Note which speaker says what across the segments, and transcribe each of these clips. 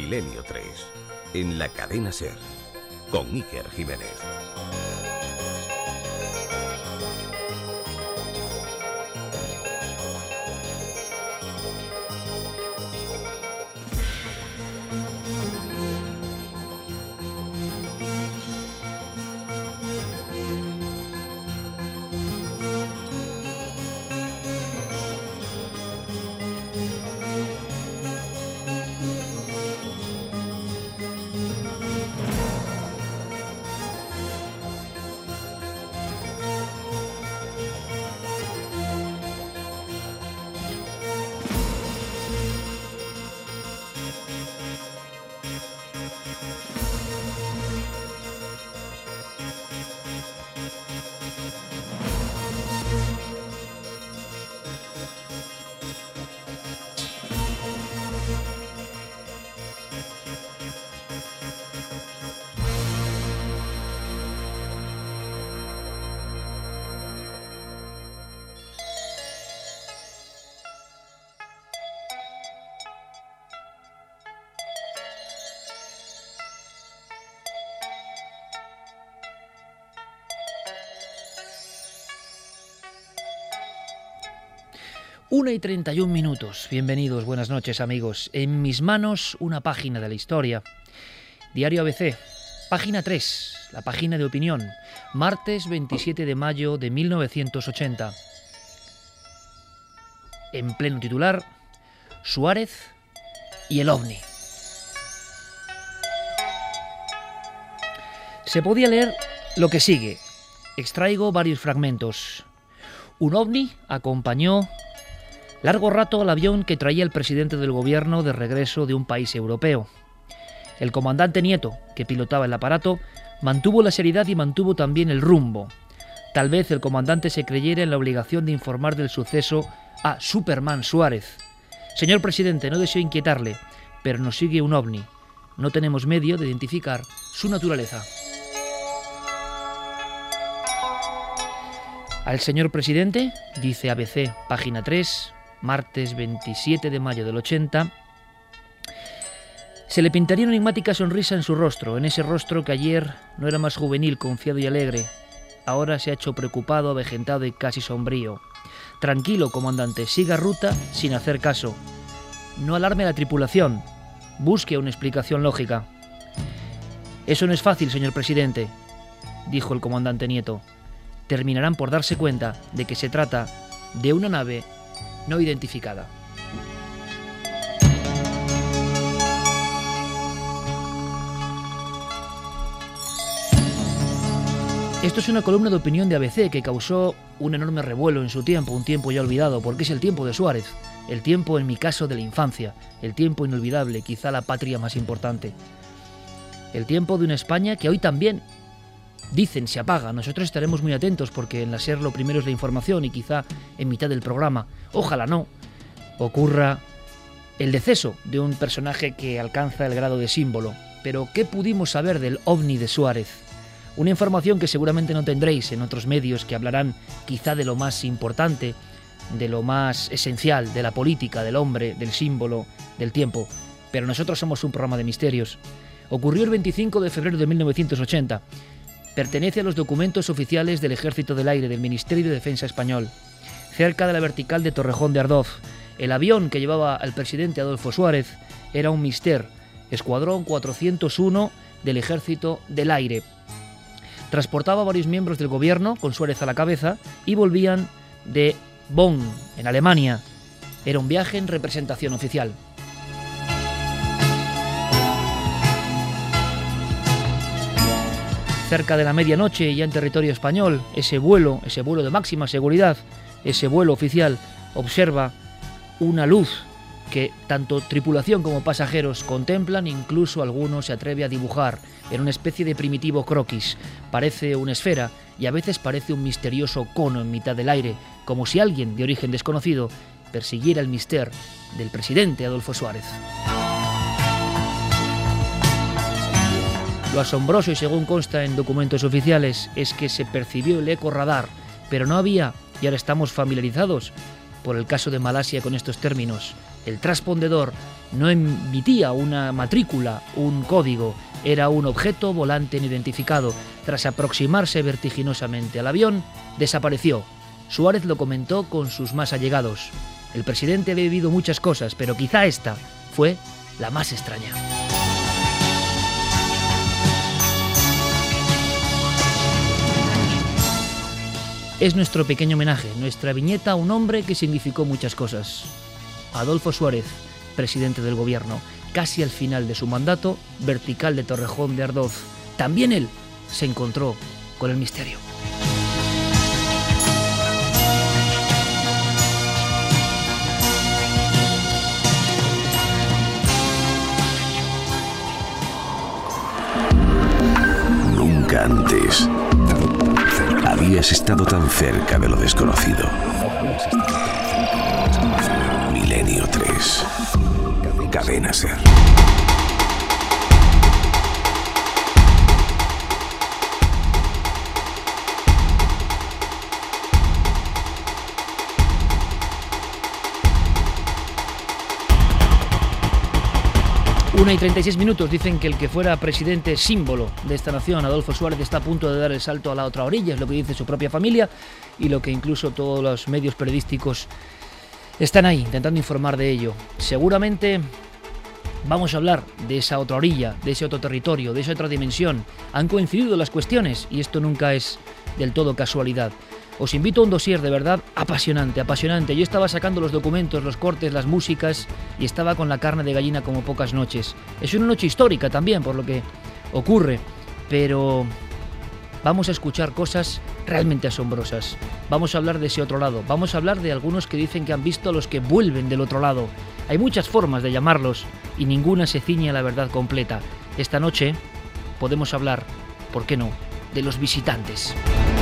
Speaker 1: Milenio 3, en la cadena SER, con Iker Jiménez.
Speaker 2: Una y 31 minutos. Bienvenidos, buenas noches, amigos. En mis manos, una página de la historia. Diario ABC, página 3, la página de opinión. Martes 27 de mayo de 1980. En pleno titular, Suárez y el OVNI. Se podía leer lo que sigue. Extraigo varios fragmentos. Un OVNI acompañó largo rato al avión que traía el presidente del gobierno de regreso de un país europeo. El comandante Nieto, que pilotaba el aparato, mantuvo la seriedad y mantuvo también el rumbo. Tal vez el comandante se creyera en la obligación de informar del suceso a Superman Suárez. Señor presidente, no deseo inquietarle, pero nos sigue un ovni. No tenemos medio de identificar su naturaleza. Al señor presidente, dice ABC, página 3, martes 27 de mayo del 80, se le pintaría una enigmática sonrisa en su rostro, en ese rostro que ayer no era más juvenil, confiado y alegre. Ahora se ha hecho preocupado, avejentado y casi sombrío. Tranquilo, comandante, siga ruta sin hacer caso. No alarme a la tripulación. Busque una explicación lógica. Eso no es fácil, señor presidente, dijo el comandante Nieto. Terminarán por darse cuenta de que se trata de una nave no identificada. Esto es una columna de opinión de ABC que causó un enorme revuelo en su tiempo, un tiempo ya olvidado, porque es el tiempo de Suárez, el tiempo, en mi caso, de la infancia, el tiempo inolvidable, quizá la patria más importante, el tiempo de una España que hoy también, dicen, se apaga. Nosotros estaremos muy atentos porque en la SER lo primero es la información y quizá en mitad del programa, ojalá no, ocurra el deceso de un personaje que alcanza el grado de símbolo. Pero ¿qué pudimos saber del OVNI de Suárez? Una información que seguramente no tendréis en otros medios que hablarán quizá de lo más importante, de lo más esencial, de la política, del hombre, del símbolo, del tiempo. Pero nosotros somos un programa de misterios. Ocurrió el 25 de febrero de 1980. Pertenece a los documentos oficiales del Ejército del Aire del Ministerio de Defensa español. Cerca de la vertical de Torrejón de Ardoz, el avión que llevaba al presidente Adolfo Suárez era un Mister, Escuadrón 401 del Ejército del Aire. Transportaba a varios miembros del gobierno, con Suárez a la cabeza, y volvían de Bonn, en Alemania. Era un viaje en representación oficial. Cerca de la medianoche, ya en territorio español, ese vuelo de máxima seguridad, ese vuelo oficial, observa una luz que tanto tripulación como pasajeros contemplan, incluso alguno se atreve a dibujar en una especie de primitivo croquis. Parece una esfera y a veces parece un misterioso cono en mitad del aire, como si alguien de origen desconocido persiguiera el mister del presidente Adolfo Suárez. Lo asombroso, y según consta en documentos oficiales, es que se percibió el eco radar, pero no había, y ahora estamos familiarizados por el caso de Malasia con estos términos. El transpondedor no emitía una matrícula, un código, era un objeto volante no identificado. Tras aproximarse vertiginosamente al avión, desapareció. Suárez lo comentó con sus más allegados. El presidente había vivido muchas cosas, pero quizá esta fue la más extraña. Es nuestro pequeño homenaje, nuestra viñeta a un hombre que significó muchas cosas. Adolfo Suárez, presidente del gobierno, casi al final de su mandato, vertical de Torrejón de Ardoz. También él se encontró con el misterio.
Speaker 1: Nunca antes habías estado tan cerca de lo desconocido. Milenio 3. Cadena SER.
Speaker 2: Una y 36 minutos dicen que el que fuera presidente símbolo de esta nación, Adolfo Suárez, está a punto de dar el salto a la otra orilla, es lo que dice su propia familia y lo que incluso todos los medios periodísticos están ahí intentando informar de ello. Seguramente vamos a hablar de esa otra orilla, de ese otro territorio, de esa otra dimensión. Han coincidido las cuestiones y esto nunca es del todo casualidad. Os invito a un dossier de verdad apasionante, apasionante. Yo estaba sacando los documentos, los cortes, las músicas y estaba con la carne de gallina como pocas noches. Es una noche histórica también por lo que ocurre, pero vamos a escuchar cosas realmente asombrosas. Vamos a hablar de ese otro lado, vamos a hablar de algunos que dicen que han visto a los que vuelven del otro lado. Hay muchas formas de llamarlos y ninguna se ciñe a la verdad completa. Esta noche podemos hablar, ¿por qué no?, de los visitantes.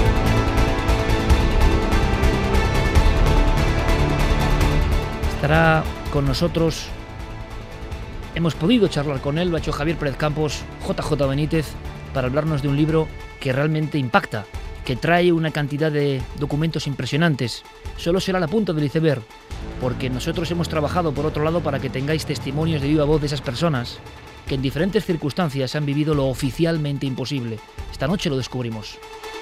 Speaker 2: Estará con nosotros, hemos podido charlar con él, lo ha hecho Javier Pérez Campos, JJ Benítez, para hablarnos de un libro que realmente impacta, que trae una cantidad de documentos impresionantes. Solo será la punta del iceberg, porque nosotros hemos trabajado por otro lado para que tengáis testimonios de viva voz de esas personas que en diferentes circunstancias han vivido lo oficialmente imposible. Esta noche lo descubrimos.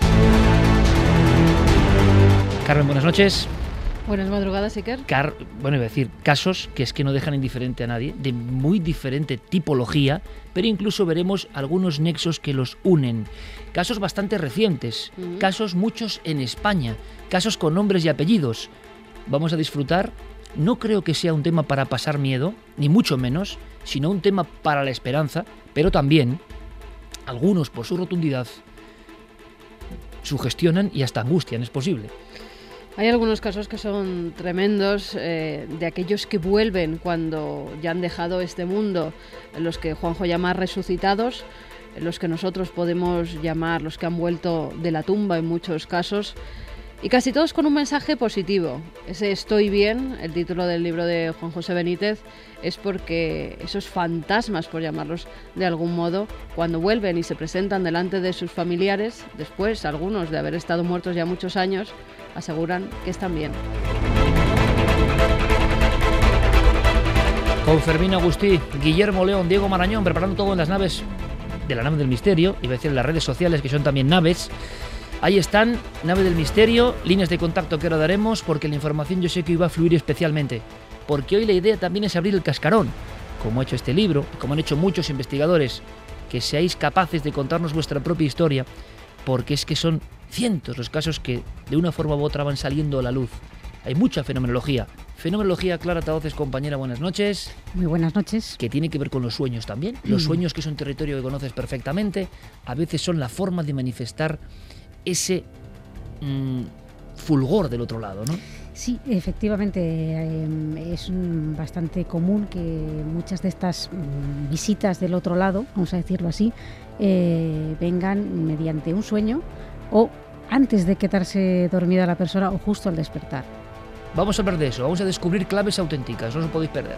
Speaker 2: Carmen, buenas noches.
Speaker 3: Buenas madrugadas, Iker.
Speaker 2: Bueno, iba a decir, casos que es que no dejan indiferente a nadie, de muy diferente tipología, pero incluso veremos algunos nexos que los unen. Casos bastante recientes, casos muchos en España, casos con nombres y apellidos. Vamos a disfrutar, no creo que sea un tema para pasar miedo, ni mucho menos, sino un tema para la esperanza, pero también, algunos por su rotundidad, sugestionan y hasta angustian, es posible.
Speaker 3: Hay algunos casos que son tremendos, de aquellos que vuelven cuando ya han dejado este mundo, los que Juanjo llama resucitados, los que nosotros podemos llamar los que han vuelto de la tumba en muchos casos, y casi todos con un mensaje positivo. Ese Estoy bien, el título del libro de Juan José Benítez, es porque esos fantasmas, por llamarlos de algún modo, cuando vuelven y se presentan delante de sus familiares, después algunos de haber estado muertos ya muchos años, aseguran que están bien.
Speaker 2: Con Fermín Agustí, Guillermo León, Diego Marañón, preparando todo en las naves de la nave del misterio, iba a decir en las redes sociales que son también naves. Ahí están, nave del misterio, líneas de contacto que ahora daremos, porque la información yo sé que iba a fluir especialmente, porque hoy la idea también es abrir el cascarón, como ha hecho este libro, como han hecho muchos investigadores, que seáis capaces de contarnos vuestra propia historia, porque es que son cientos los casos que de una forma u otra van saliendo a la luz. Hay mucha fenomenología. Fenomenología, Clara Tahoces, compañera, buenas noches.
Speaker 4: Muy buenas noches.
Speaker 2: Que tiene que ver con los sueños también. Los sueños, que es un territorio que conoces perfectamente, a veces son la forma de manifestar ese fulgor del otro lado, ¿no?
Speaker 4: Sí, efectivamente, es bastante común que muchas de estas visitas del otro lado, vamos a decirlo así, vengan mediante un sueño o antes de quedarse dormida la persona o justo al despertar.
Speaker 2: Vamos a hablar de eso, vamos a descubrir claves auténticas, no os podéis perder.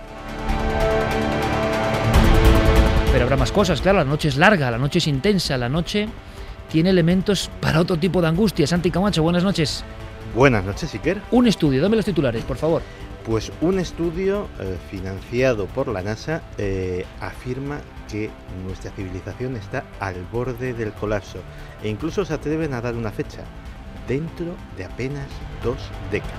Speaker 2: Pero habrá más cosas, claro, la noche es larga, la noche es intensa, la noche tiene elementos para otro tipo de angustia. Santi Camacho, buenas noches.
Speaker 5: Buenas noches, Iker.
Speaker 2: Un estudio, dame los titulares, por favor.
Speaker 5: Pues un estudio financiado por la NASA afirma que nuestra civilización está al borde del colapso e incluso se atreven a dar una fecha, dentro de apenas 2 décadas.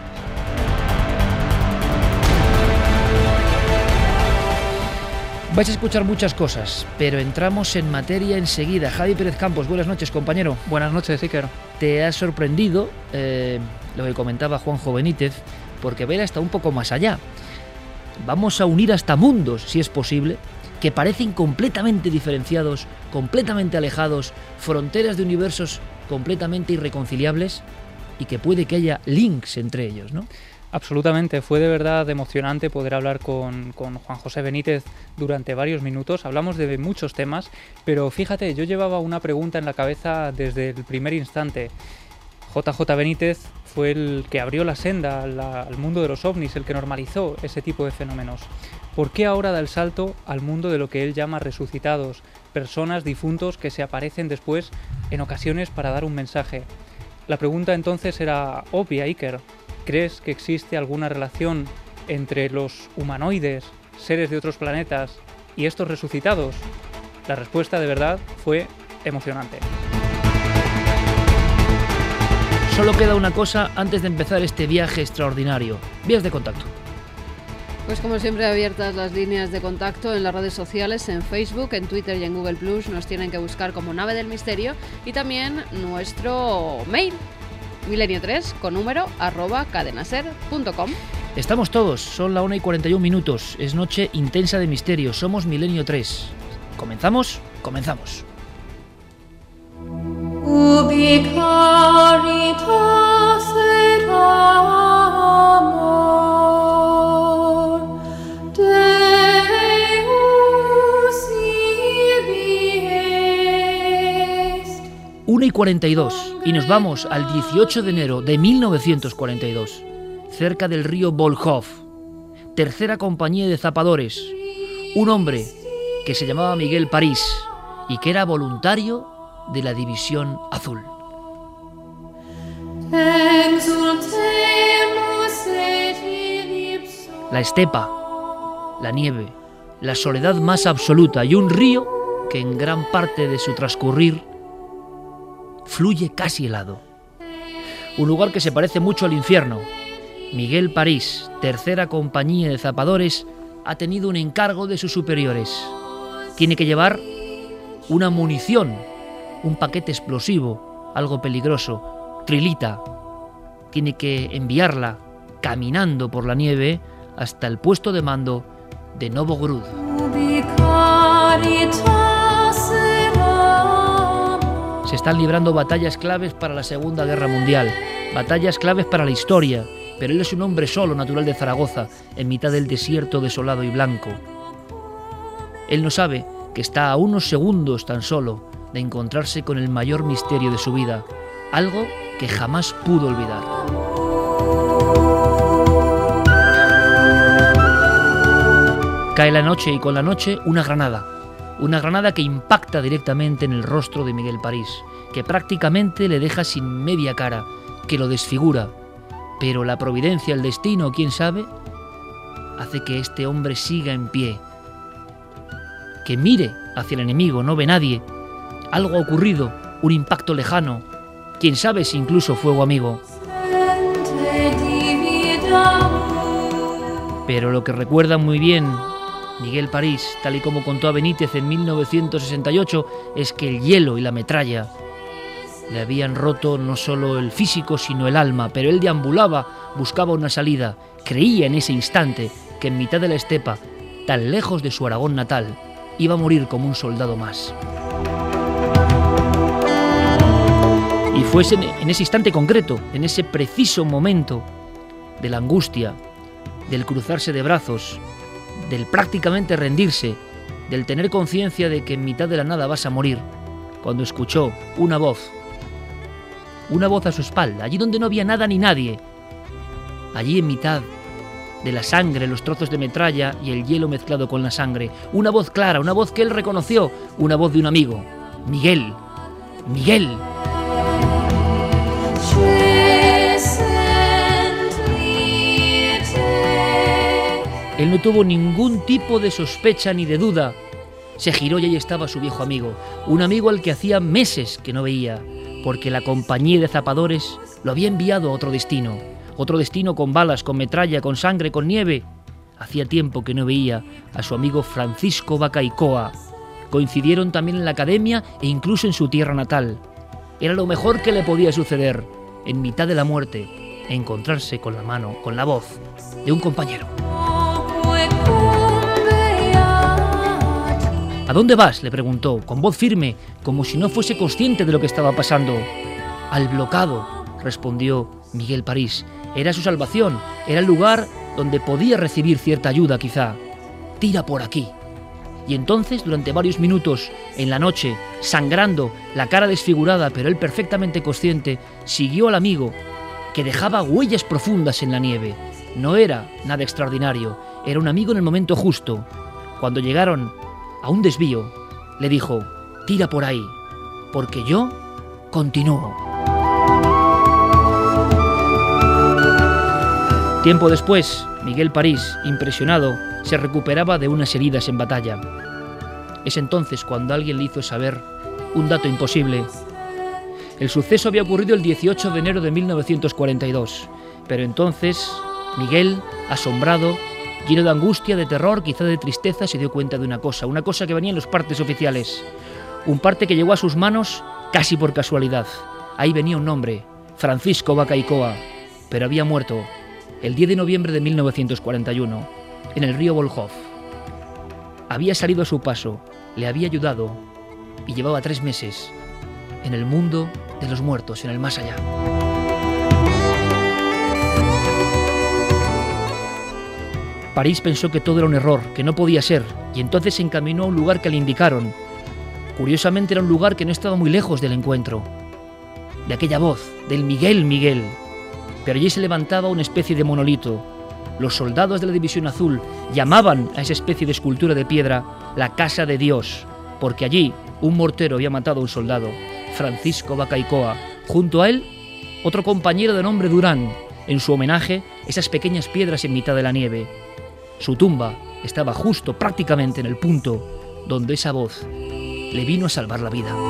Speaker 2: Vais a escuchar muchas cosas, pero entramos en materia enseguida. Javi Pérez Campos, buenas noches, compañero.
Speaker 6: Buenas noches, Iker.
Speaker 2: Te ha sorprendido lo que comentaba Juanjo Benítez, porque ver hasta un poco más allá. Vamos a unir hasta mundos, si es posible, que parecen completamente diferenciados, completamente alejados, fronteras de universos completamente irreconciliables, y que puede que haya links entre ellos, ¿no?
Speaker 6: Absolutamente, fue de verdad emocionante poder hablar con Juan José Benítez durante varios minutos. Hablamos de muchos temas, pero fíjate, yo llevaba una pregunta en la cabeza desde el primer instante. JJ Benítez fue el que abrió la senda al mundo de los ovnis, el que normalizó ese tipo de fenómenos. ¿Por qué ahora da el salto al mundo de lo que él llama resucitados, personas, difuntos que se aparecen después en ocasiones para dar un mensaje? La pregunta entonces era obvia, Iker. ¿Crees que existe alguna relación entre los humanoides, seres de otros planetas, y estos resucitados? La respuesta de verdad fue emocionante.
Speaker 2: Solo queda una cosa antes de empezar este viaje extraordinario. Vías de contacto.
Speaker 3: Pues como siempre, abiertas las líneas de contacto en las redes sociales, en Facebook, en Twitter y en Google+. Nos tienen que buscar como Nave del Misterio, y también nuestro mail, milenio3 con número @cadenaser.com.
Speaker 2: Estamos todos, son la 1:41, es noche intensa de misterio, somos Milenio 3. ¿Comenzamos? Comenzamos.
Speaker 7: Ubi caritas et amor Deus ibi est.
Speaker 2: 1:42 y nos vamos al 18 de enero de 1942, cerca del río Volkhov, tercera compañía de zapadores, un hombre que se llamaba Miguel París y que era voluntario de la División Azul. La estepa, la nieve, la soledad más absoluta y un río que en gran parte de su transcurrir fluye casi helado. Un lugar que se parece mucho al infierno. Miguel París, tercera compañía de zapadores, ha tenido un encargo de sus superiores. Tiene que llevar una munición, un paquete explosivo, algo peligroso, trilita. Tiene que enviarla caminando por la nieve hasta el puesto de mando de Novogrud. Se están librando batallas claves para la Segunda Guerra Mundial, batallas claves para la historia, pero él es un hombre solo, natural de Zaragoza, en mitad del desierto desolado y blanco. Él no sabe que está a unos segundos tan solo de encontrarse con el mayor misterio de su vida, algo que jamás pudo olvidar. Cae la noche y con la noche una granada que impacta directamente en el rostro de Miguel París, que prácticamente le deja sin media cara, que lo desfigura. Pero la providencia, el destino, quién sabe, hace que este hombre siga en pie, que mire hacia el enemigo, no ve nadie. Algo ha ocurrido, un impacto lejano, quién sabe si incluso fuego amigo. Pero lo que recuerda muy bien Miguel París, tal y como contó a Benítez en 1968, es que el hielo y la metralla le habían roto no solo el físico, sino el alma, pero él deambulaba, buscaba una salida, creía en ese instante que en mitad de la estepa, tan lejos de su Aragón natal, iba a morir como un soldado más. Y fue en ese instante concreto, en ese preciso momento de la angustia, del cruzarse de brazos, del prácticamente rendirse, del tener conciencia de que en mitad de la nada vas a morir, cuando escuchó una voz a su espalda, allí donde no había nada ni nadie, allí en mitad de la sangre, los trozos de metralla y el hielo mezclado con la sangre, una voz clara, una voz que él reconoció, una voz de un amigo, Miguel, Miguel. Él no tuvo ningún tipo de sospecha ni de duda. Se giró y ahí estaba su viejo amigo, un amigo al que hacía meses que no veía, porque la compañía de zapadores lo había enviado a otro destino con balas, con metralla, con sangre, con nieve. Hacía tiempo que no veía a su amigo Francisco Bacaicoa. Coincidieron también en la academia e incluso en su tierra natal. Era lo mejor que le podía suceder, en mitad de la muerte, encontrarse con la mano, con la voz de un compañero. ¿A dónde vas?, le preguntó, con voz firme, como si no fuese consciente de lo que estaba pasando. Al Blocado, respondió Miguel París. Era su salvación, era el lugar donde podía recibir cierta ayuda, quizá. Tira por aquí. Y entonces, durante varios minutos, en la noche, sangrando, la cara desfigurada, pero él perfectamente consciente, siguió al amigo, que dejaba huellas profundas en la nieve. No era nada extraordinario, era un amigo en el momento justo. Cuando llegaron a un desvío, le dijo: tira por ahí, porque yo continúo. Tiempo después, Miguel París, impresionado, se recuperaba de unas heridas en batalla. Es entonces cuando alguien le hizo saber un dato imposible. El suceso había ocurrido el 18 de enero de 1942, pero entonces Miguel, asombrado, lleno de angustia, de terror, quizá de tristeza, se dio cuenta de una cosa que venía en los partes oficiales. Un parte que llegó a sus manos casi por casualidad. Ahí venía un nombre, Francisco Bacaicoa, pero había muerto el 10 de noviembre de 1941, en el río Volkhov. Había salido a su paso, le había ayudado y llevaba 3 meses en el mundo de los muertos, en el más allá. París pensó que todo era un error, que no podía ser, y entonces se encaminó a un lugar que le indicaron. Curiosamente era un lugar que no estaba muy lejos del encuentro, de aquella voz, del Miguel, Miguel. Pero allí se levantaba una especie de monolito. Los soldados de la División Azul llamaban a esa especie de escultura de piedra la Casa de Dios, porque allí un mortero había matado a un soldado, Francisco Bacaicoa. Junto a él, otro compañero de nombre Durán. En su homenaje, esas pequeñas piedras en mitad de la nieve. Su tumba estaba justo, prácticamente en el punto donde esa voz le vino a salvar la vida.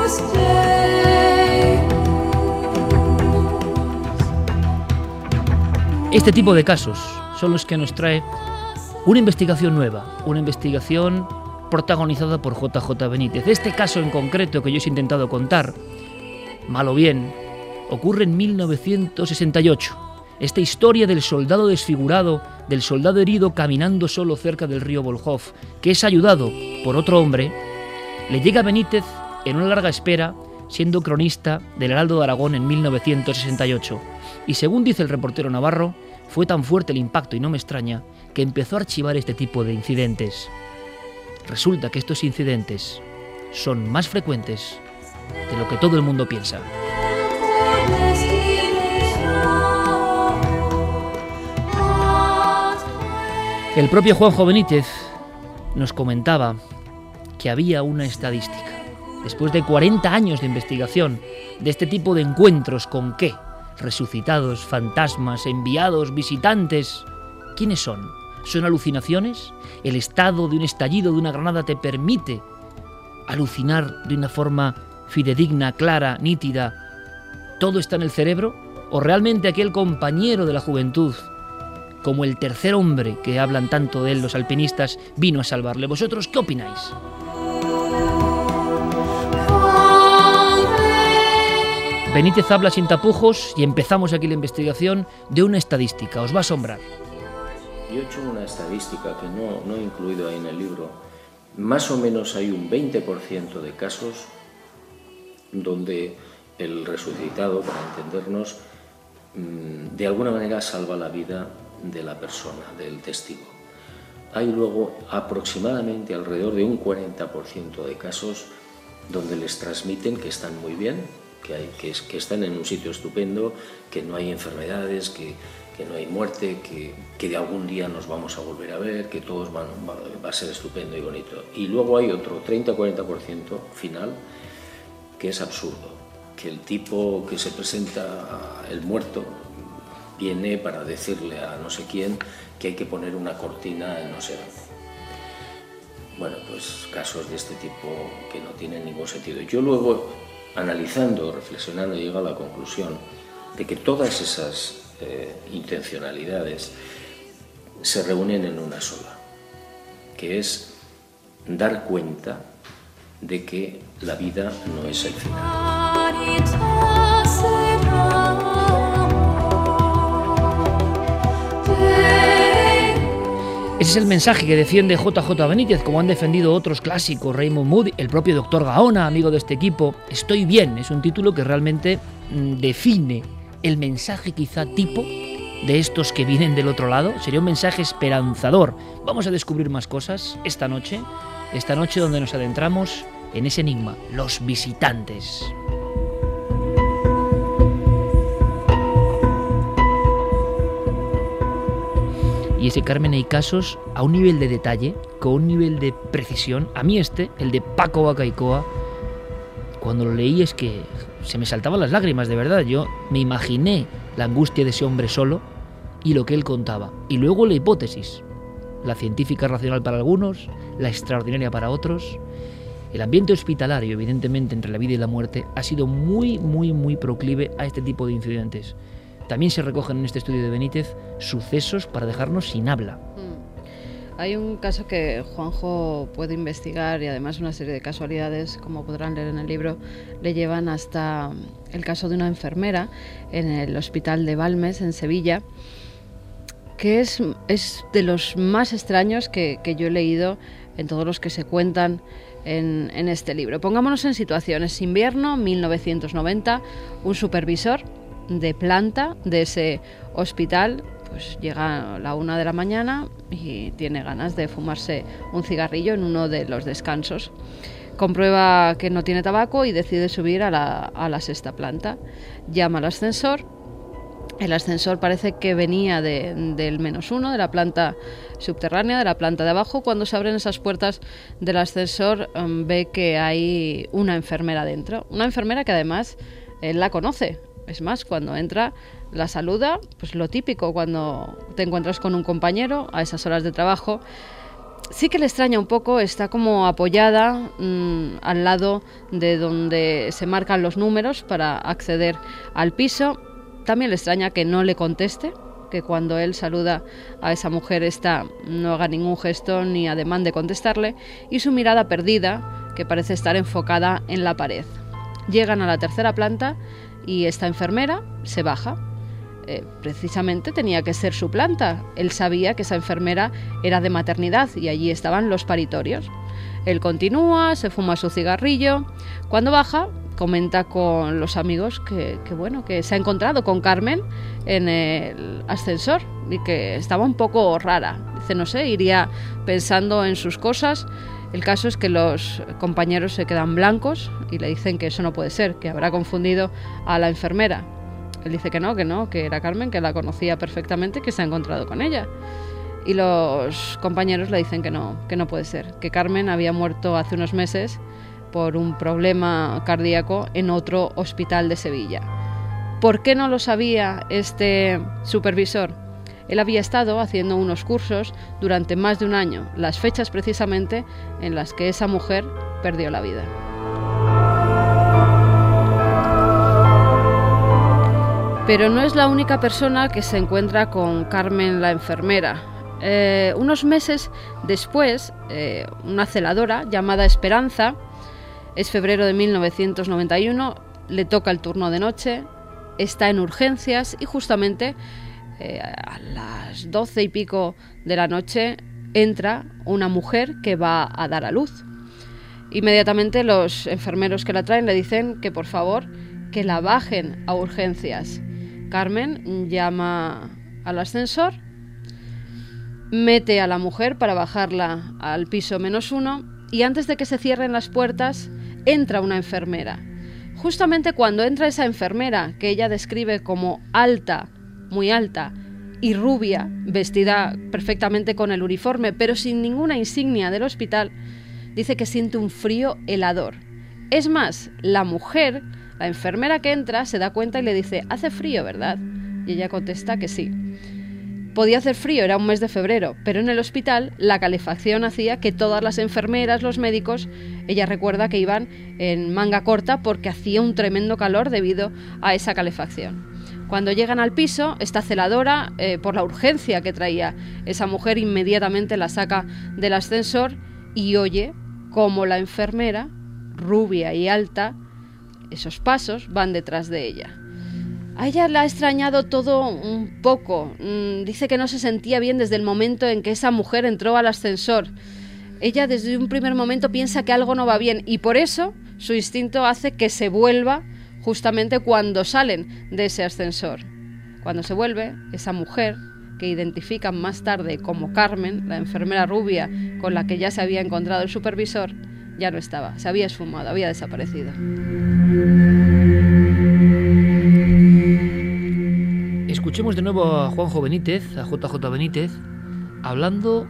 Speaker 2: Este tipo de casos son los que nos trae una investigación nueva, una investigación protagonizada por JJ Benítez. Este caso en concreto que yo os he intentado contar, mal o bien, ocurre en 1968. Esta historia del soldado desfigurado, del soldado herido caminando solo cerca del río Volkhov, que es ayudado por otro hombre, le llega a Benítez en una larga espera, siendo cronista del Heraldo de Aragón en 1968. Y según dice el reportero navarro, fue tan fuerte el impacto, y no me extraña, que empezó a archivar este tipo de incidentes. Resulta que estos incidentes son más frecuentes de lo que todo el mundo piensa. El propio Juanjo Benítez nos comentaba que había una estadística. Después de 40 años de investigación de este tipo de encuentros con ¿qué? Resucitados, fantasmas, enviados, visitantes. ¿Quiénes son? ¿Son alucinaciones? ¿El estado de un estallido de una granada te permite alucinar de una forma fidedigna, clara, nítida? ¿Todo está en el cerebro? ¿O realmente aquel compañero de la juventud, como el tercer hombre que hablan tanto de él los alpinistas, vino a salvarle? ¿Vosotros qué opináis? Benítez habla sin tapujos y empezamos aquí la investigación de una estadística. Os va a asombrar.
Speaker 8: Yo he hecho una estadística que no he incluido ahí en el libro. Más o menos hay un 20% de casos donde el resucitado, para entendernos, de alguna manera salva la vida de la persona, del testigo. Hay luego aproximadamente alrededor de un 40% de casos donde les transmiten que están muy bien, que están en un sitio estupendo, que no hay enfermedades, que no hay muerte, que de algún día nos vamos a volver a ver, que todo va a ser estupendo y bonito. Y luego hay otro 30-40% final que es absurdo, que el tipo que se presenta, el muerto, viene para decirle a no sé quién que hay que poner una cortina en no sé dónde. Bueno, pues casos de este tipo que no tienen ningún sentido. Yo luego, analizando, reflexionando, llego a la conclusión de que todas esas intencionalidades se reúnen en una sola, que es dar cuenta de que la vida no es el final.
Speaker 2: Ese es el mensaje que defiende JJ Benítez, como han defendido otros clásicos, Raymond Moody, el propio Dr. Gaona, amigo de este equipo. Estoy bien, es un título que realmente define el mensaje quizá tipo de estos que vienen del otro lado. Sería un mensaje esperanzador. Vamos a descubrir más cosas esta noche donde nos adentramos en ese enigma, los visitantes. Y ese Carmen hay casos a un nivel de detalle, con un nivel de precisión. A mí el de Paco Bacaicoa, cuando lo leí es que se me saltaban las lágrimas, de verdad. Yo me imaginé la angustia de ese hombre solo y lo que él contaba. Y luego la hipótesis, la científica racional para algunos, la extraordinaria para otros. El ambiente hospitalario, evidentemente, entre la vida y la muerte, ha sido muy, muy, muy proclive a este tipo de incidentes. También se recogen en este estudio de Benítez sucesos para dejarnos sin habla.
Speaker 3: Hay un caso que Juanjo puede investigar y además una serie de casualidades, como podrán leer en el libro, le llevan hasta el caso de una enfermera en el hospital de Balmes, en Sevilla, que es de los más extraños que yo he leído en todos los que se cuentan en este libro. Pongámonos en situaciones. Invierno, 1990, un supervisor de planta de ese hospital pues llega a la 1 de la mañana y tiene ganas de fumarse un cigarrillo en uno de los descansos. Comprueba que no tiene tabaco y decide subir a la 6ª planta. Llama al ascensor. El ascensor parece que venía del -1, de la planta subterránea, de la planta de abajo. Cuando se abren esas puertas del ascensor, ve que hay una enfermera dentro. Una enfermera que además él la conoce. Es más, cuando entra, la saluda, pues lo típico cuando te encuentras con un compañero a esas horas de trabajo. Sí que le extraña un poco, está como apoyada al lado de donde se marcan los números para acceder al piso. También le extraña que no le conteste, que cuando él saluda a esa mujer esta no haga ningún gesto ni ademán de contestarle, y su mirada perdida, que parece estar enfocada en la pared. Llegan a la 3ª planta y esta enfermera se baja. Precisamente tenía que ser su planta. Él sabía que esa enfermera era de maternidad y allí estaban los paritorios. Él continúa, se fuma su cigarrillo. Cuando baja, comenta con los amigos que se ha encontrado con Carmen en el ascensor y que estaba un poco rara. Dice, no sé, iría pensando en sus cosas. El caso es que los compañeros se quedan blancos y le dicen que eso no puede ser, que habrá confundido a la enfermera. Él dice que no, que era Carmen, que la conocía perfectamente, que se ha encontrado con ella. Y los compañeros le dicen que no puede ser, que Carmen había muerto hace unos meses por un problema cardíaco en otro hospital de Sevilla. ¿Por qué no lo sabía este supervisor? Él había estado haciendo unos cursos durante más de un año, las fechas precisamente en las que esa mujer perdió la vida. Pero no es la única persona que se encuentra con Carmen la enfermera. Unos meses después, una celadora llamada Esperanza, es febrero de 1991, le toca el turno de noche, está en urgencias y justamente a las 12 y pico de la noche entra una mujer que va a dar a luz. Inmediatamente los enfermeros que la traen le dicen que por favor que la bajen a urgencias. Carmen llama al ascensor, mete a la mujer para bajarla al piso -1 y antes de que se cierren las puertas entra una enfermera. Justamente cuando entra esa enfermera, que ella describe como alta, muy alta y rubia, vestida perfectamente con el uniforme, pero sin ninguna insignia del hospital, dice que siente un frío helador. Es más, la mujer, la enfermera que entra, se da cuenta y le dice, hace frío, ¿verdad? Y ella contesta que sí. Podía hacer frío, era un mes de febrero, pero en el hospital la calefacción hacía que todas las enfermeras, los médicos, ella recuerda que iban en manga corta porque hacía un tremendo calor debido a esa calefacción. Cuando llegan al piso, esta celadora, por la urgencia que traía esa mujer, inmediatamente la saca del ascensor y oye cómo la enfermera, rubia y alta, esos pasos van detrás de ella. A ella la ha extrañado todo un poco. Dice que no se sentía bien desde el momento en que esa mujer entró al ascensor. Ella desde un primer momento piensa que algo no va bien y por eso su instinto hace que se vuelva justamente cuando salen de ese ascensor. Cuando se vuelve, esa mujer, que identifican más tarde como Carmen, la enfermera rubia con la que ya se había encontrado el supervisor, ya no estaba, se había esfumado, había desaparecido.
Speaker 2: Escuchemos de nuevo a Juanjo Benítez, a JJ Benítez, hablando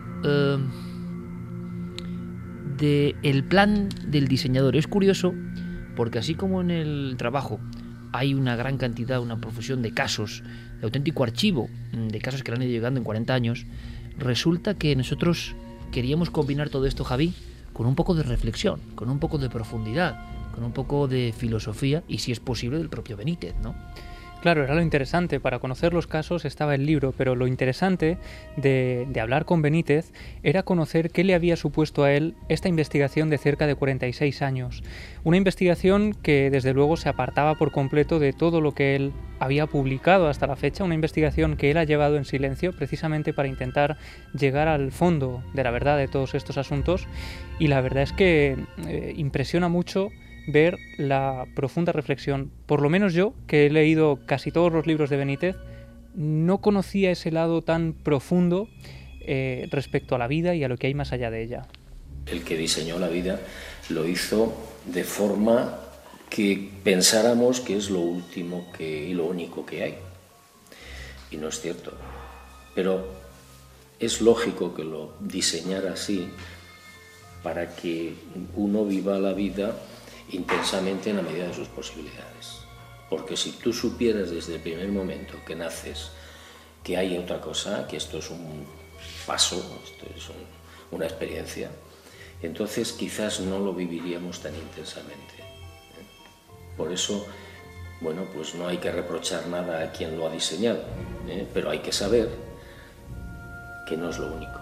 Speaker 2: del plan del diseñador. Es curioso porque así como en el trabajo hay una gran cantidad, una profusión de casos, de auténtico archivo de casos que le han ido llegando en 40 años, resulta que nosotros queríamos combinar todo esto, Javi, con un poco de reflexión, con un poco de profundidad, con un poco de filosofía y, si es posible, del propio Benítez, ¿no?
Speaker 6: Claro, era lo interesante. Para conocer los casos estaba el libro, pero lo interesante de hablar con Benítez era conocer qué le había supuesto a él esta investigación de cerca de 46 años. Una investigación que desde luego se apartaba por completo de todo lo que él había publicado hasta la fecha, una investigación que él ha llevado en silencio precisamente para intentar llegar al fondo de la verdad de todos estos asuntos, y la verdad es que impresiona mucho ver la profunda reflexión. Por lo menos yo, que he leído casi todos los libros de Benítez, no conocía ese lado tan profundo respecto a la vida y a lo que hay más allá de ella.
Speaker 8: El que diseñó la vida lo hizo de forma que pensáramos que es lo último y lo único que hay. Y no es cierto. Pero es lógico que lo diseñara así para que uno viva la vida intensamente en la medida de sus posibilidades. Porque si tú supieras desde el primer momento que naces que hay otra cosa, que esto es un paso, esto es una experiencia, entonces quizás no lo viviríamos tan intensamente. Por eso, bueno, pues no hay que reprochar nada a quien lo ha diseñado, pero hay que saber que no es lo único.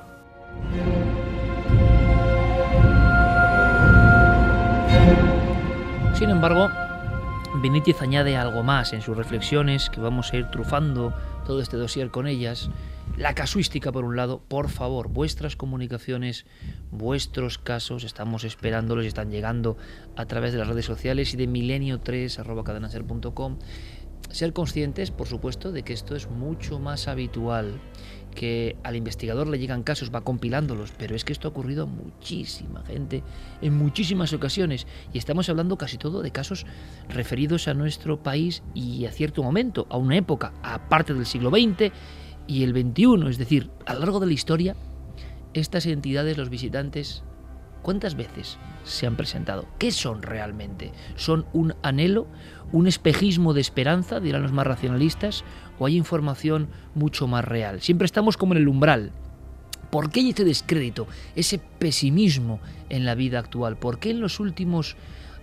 Speaker 2: Sin embargo, Benítez añade algo más en sus reflexiones, que vamos a ir trufando todo este dossier con ellas. La casuística, por un lado. Por favor, vuestras comunicaciones, vuestros casos, estamos esperándolos y están llegando a través de las redes sociales y de milenio3@cadenaser.com. Ser conscientes, por supuesto, de que esto es mucho más habitual, que al investigador le llegan casos, va compilándolos, pero es que esto ha ocurrido a muchísima gente en muchísimas ocasiones, y estamos hablando casi todo de casos referidos a nuestro país y a cierto momento, a una época, aparte del siglo XX y el XXI, es decir, a lo largo de la historia, estas entidades, los visitantes, ¿cuántas veces se han presentado? ¿Qué son realmente? ¿Son un anhelo, un espejismo de esperanza, dirán los más racionalistas, o hay información mucho más real? Siempre estamos como en el umbral. ¿Por qué hay este descrédito, ese pesimismo en la vida actual? ¿Por qué en los últimos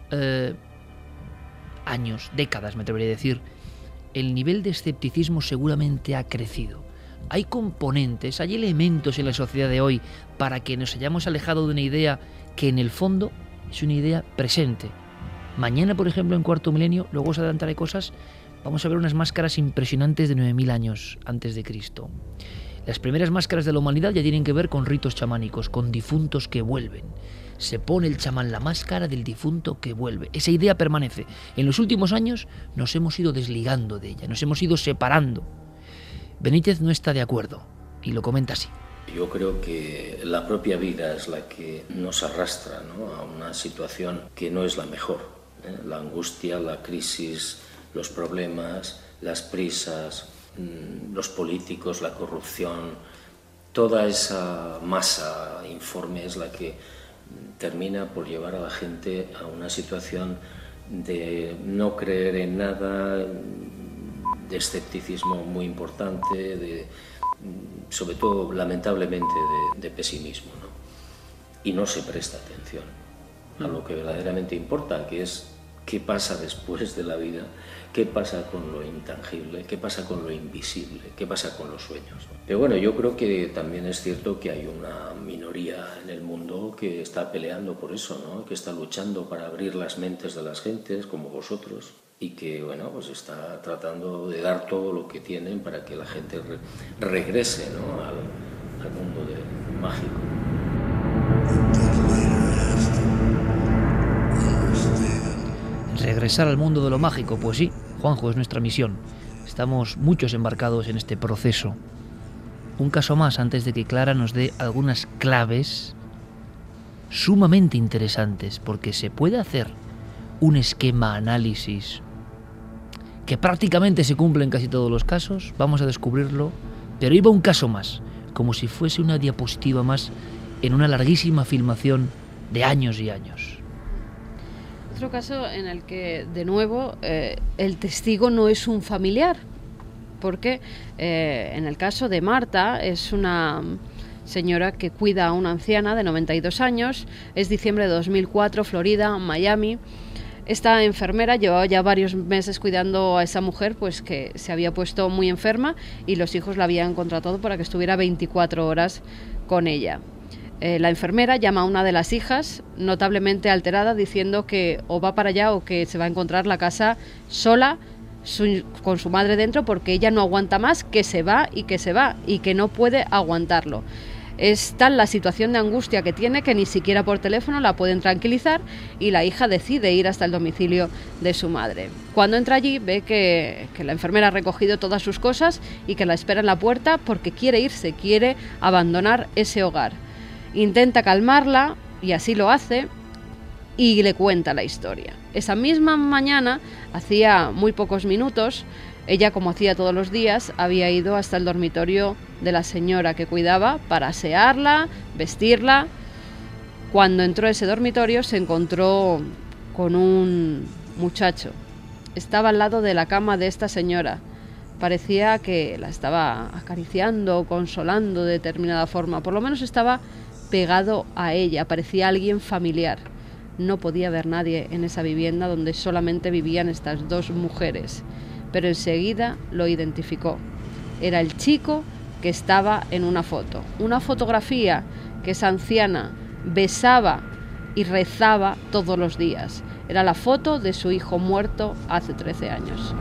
Speaker 2: años, décadas, me atrevería a decir, el nivel de escepticismo seguramente ha crecido? Hay componentes, hay elementos en la sociedad de hoy para que nos hayamos alejado de una idea que en el fondo es una idea presente. Mañana, por ejemplo, en Cuarto Milenio, luego os adelantaré cosas, vamos a ver unas máscaras impresionantes de 9.000 años antes de Cristo. Las primeras máscaras de la humanidad ya tienen que ver con ritos chamánicos, con difuntos que vuelven. Se pone el chamán la máscara del difunto que vuelve. Esa idea permanece. En los últimos años nos hemos ido desligando de ella, nos hemos ido separando. Benítez no está de acuerdo y lo comenta así.
Speaker 8: Yo creo que la propia vida es la que nos arrastra, ¿no?, a una situación que no es la mejor. La angustia, la crisis, los problemas, las prisas, los políticos, la corrupción, toda esa masa informe es la que termina por llevar a la gente a una situación de no creer en nada, escepticismo muy importante, sobre todo lamentablemente de pesimismo, ¿no? Y no se presta atención a lo que verdaderamente importa, que es qué pasa después de la vida, qué pasa con lo intangible, qué pasa con lo invisible, qué pasa con los sueños, ¿no? Pero bueno, yo creo que también es cierto que hay una minoría en el mundo que está peleando por eso, ¿no? Que está luchando para abrir las mentes de las gentes, como vosotros, y que, bueno, pues está tratando de dar todo lo que tienen para que la gente regrese, ¿no? al mundo mágico.
Speaker 2: Regresar al mundo de lo mágico, pues sí, Juanjo, es nuestra misión. Estamos muchos embarcados en este proceso. Un caso más antes de que Clara nos dé algunas claves sumamente interesantes, porque se puede hacer un esquema análisis que prácticamente se cumple en casi todos los casos. Vamos a descubrirlo, pero iba un caso más, como si fuese una diapositiva más en una larguísima filmación de años y años.
Speaker 3: Otro caso en el que, de nuevo, el testigo no es un familiar, porque en el caso de Marta es una señora que cuida a una anciana de 92 años, es diciembre de 2004, Florida, Miami. Esta enfermera llevaba ya varios meses cuidando a esa mujer, pues que se había puesto muy enferma y los hijos la habían contratado para que estuviera 24 horas con ella. La enfermera llama a una de las hijas, notablemente alterada, diciendo que o va para allá o que se va a encontrar la casa sola, con su madre dentro, porque ella no aguanta más, que se va y que no puede aguantarlo. Es tal la situación de angustia que tiene que ni siquiera por teléfono la pueden tranquilizar y la hija decide ir hasta el domicilio de su madre. Cuando entra allí ve que la enfermera ha recogido todas sus cosas y que la espera en la puerta porque quiere irse, quiere abandonar ese hogar. Intenta calmarla y así lo hace y le cuenta la historia. Esa misma mañana, hacía muy pocos minutos, ella, como hacía todos los días, había ido hasta el dormitorio de la señora que cuidaba para asearla, vestirla. Cuando entró a ese dormitorio se encontró con un muchacho. Estaba al lado de la cama de esta señora. Parecía que la estaba acariciando, consolando de determinada forma. Por lo menos estaba pegado a ella, parecía alguien familiar. No podía haber nadie en esa vivienda donde solamente vivían estas dos mujeres. Pero enseguida lo identificó. Era el chico que estaba en una foto. Una fotografía que esa anciana besaba y rezaba todos los días. Era la foto de su hijo muerto hace 13 años.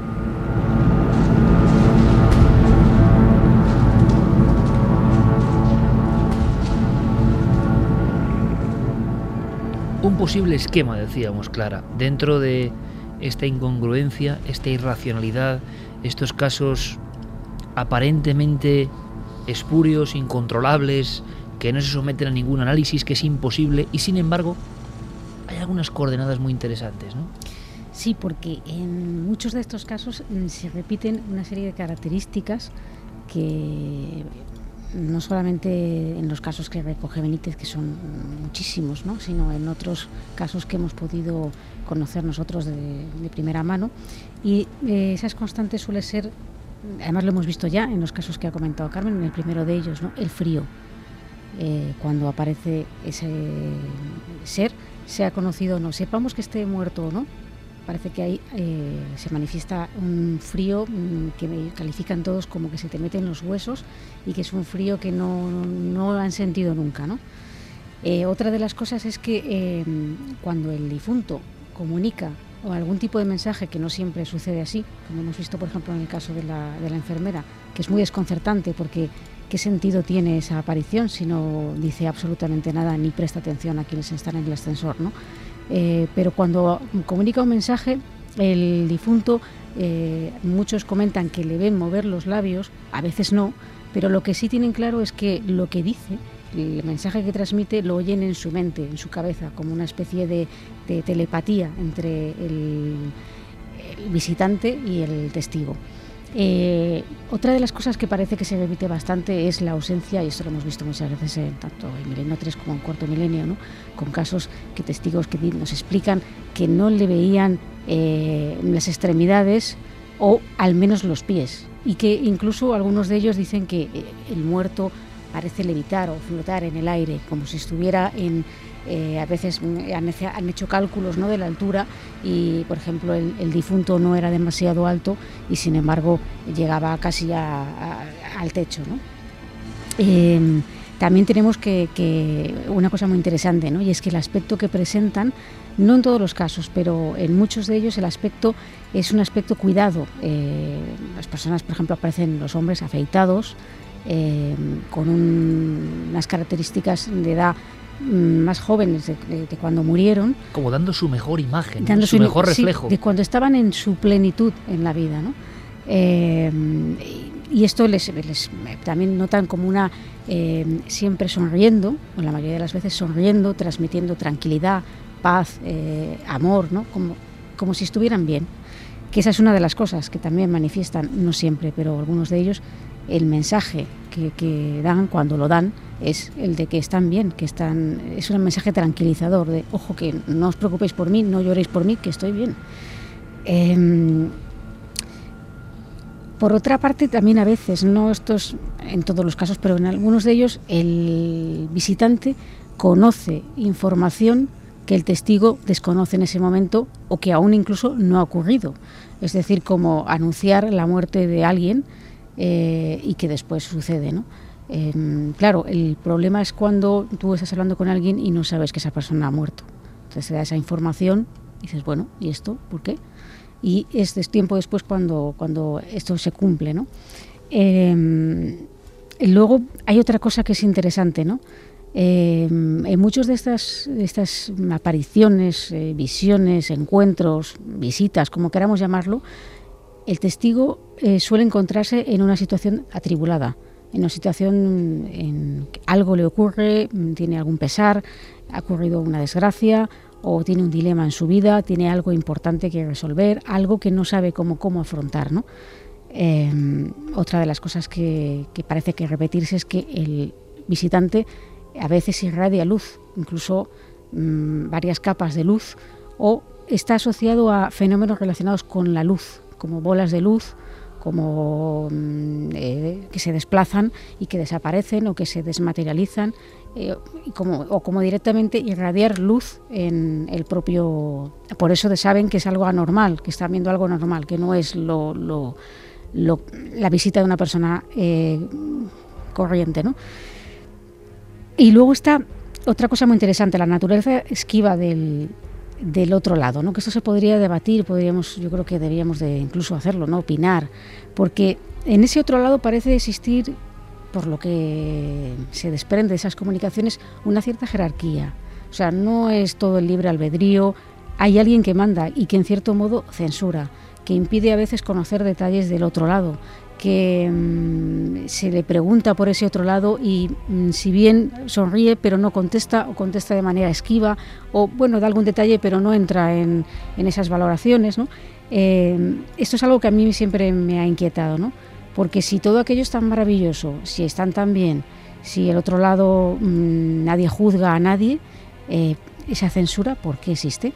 Speaker 2: Un posible esquema, decíamos, Clara, dentro de esta incongruencia, esta irracionalidad, estos casos aparentemente espurios, incontrolables, que no se someten a ningún análisis, que es imposible, y sin embargo hay algunas coordenadas muy interesantes, ¿no?
Speaker 4: Sí, porque en muchos de estos casos se repiten una serie de características que no solamente en los casos que recoge Benítez, que son muchísimos, ¿no?, sino en otros casos que hemos podido conocer nosotros de primera mano. Y esas constantes suele ser, además lo hemos visto ya en los casos que ha comentado Carmen, en el primero de ellos, ¿no?, el frío. Cuando aparece ese ser, sea conocido o no, sepamos que esté muerto o no, parece que ahí se manifiesta un frío que califican todos como que se te mete en los huesos y que es un frío que no han sentido nunca, ¿no? Otra de las cosas es que cuando el difunto comunica o algún tipo de mensaje, que no siempre sucede así, como hemos visto por ejemplo en el caso de la enfermera, que es muy desconcertante porque ¿qué sentido tiene esa aparición si no dice absolutamente nada ni presta atención a quienes están en el ascensor, ¿no? Pero cuando comunica un mensaje, el difunto, muchos comentan que le ven mover los labios, a veces no, pero lo que sí tienen claro es que lo que dice, el mensaje que transmite, lo oyen en su mente, en su cabeza, como una especie de telepatía entre el visitante y el testigo. Otra de las cosas que parece que se repite bastante es la ausencia, y esto lo hemos visto muchas veces tanto en Milenio 3 como en Cuarto Milenio, ¿no?, con casos que testigos que nos explican que no le veían las extremidades o al menos los pies, y que incluso algunos de ellos dicen que el muerto parece levitar o flotar en el aire, como si estuviera en... a veces han hecho cálculos, ¿no?, de la altura y, por ejemplo, el difunto no era demasiado alto y, sin embargo, llegaba casi al techo, ¿no? También tenemos que una cosa muy interesante, ¿no?, y es que el aspecto que presentan, no en todos los casos, pero en muchos de ellos el aspecto es un aspecto cuidado. Las personas, por ejemplo, aparecen los hombres afeitados, con unas características de edad más jóvenes de cuando murieron.
Speaker 2: Como dando su mejor imagen,
Speaker 4: dando
Speaker 2: su mejor reflejo.
Speaker 4: Sí, de cuando estaban en su plenitud en la vida, ¿no? Y esto les también notan como una siempre sonriendo, o la mayoría de las veces sonriendo, transmitiendo tranquilidad, paz, amor, ¿no? Como si estuvieran bien. Que esa es una de las cosas que también manifiestan, no siempre, pero algunos de ellos, el mensaje que dan cuando lo dan es el de que están bien, es un mensaje tranquilizador de, ojo, que no os preocupéis por mí, no lloréis por mí, que estoy bien. Por otra parte, también a veces, no estos en todos los casos, pero en algunos de ellos, el visitante conoce información que el testigo desconoce en ese momento o que aún incluso no ha ocurrido. Es decir, como anunciar la muerte de alguien y que después sucede, ¿no? Claro, el problema es cuando tú estás hablando con alguien y no sabes que esa persona ha muerto. Entonces se da esa información y dices, bueno, ¿y esto? ¿Por qué? Y es tiempo después cuando esto se cumple, ¿no? Luego hay otra cosa que es interesante, ¿no? En muchas de estas apariciones, visiones, encuentros, visitas, como queramos llamarlo, el testigo suele encontrarse en una situación atribulada, en una situación en que algo le ocurre, tiene algún pesar, ha ocurrido una desgracia o tiene un dilema en su vida, tiene algo importante que resolver, algo que no sabe cómo afrontar, ¿no? Otra de las cosas que parece que repetirse es que el visitante a veces irradia luz, incluso varias capas de luz, o está asociado a fenómenos relacionados con la luz, como bolas de luz, como que se desplazan y que desaparecen o que se desmaterializan, o como directamente irradiar luz en el propio... Por eso saben que es algo anormal, que están viendo algo anormal, que no es la visita de una persona corriente, ¿no? Y luego está otra cosa muy interesante, la naturaleza esquiva del otro lado, ¿no? Que esto se podría debatir, yo creo que deberíamos de incluso hacerlo, ¿no? Opinar, porque en ese otro lado parece existir, por lo que se desprende de esas comunicaciones, una cierta jerarquía. O sea, no es todo el libre albedrío, hay alguien que manda y que en cierto modo censura, que impide a veces conocer detalles del otro lado, que se le pregunta por ese otro lado y si bien sonríe pero no contesta, o contesta de manera esquiva, o bueno, da algún detalle pero no entra en esas valoraciones, ¿no? Esto es algo que a mí siempre me ha inquietado, ¿no? Porque si todo aquello es tan maravilloso, si están tan bien, si el otro lado nadie juzga a nadie, esa censura, ¿por qué existe?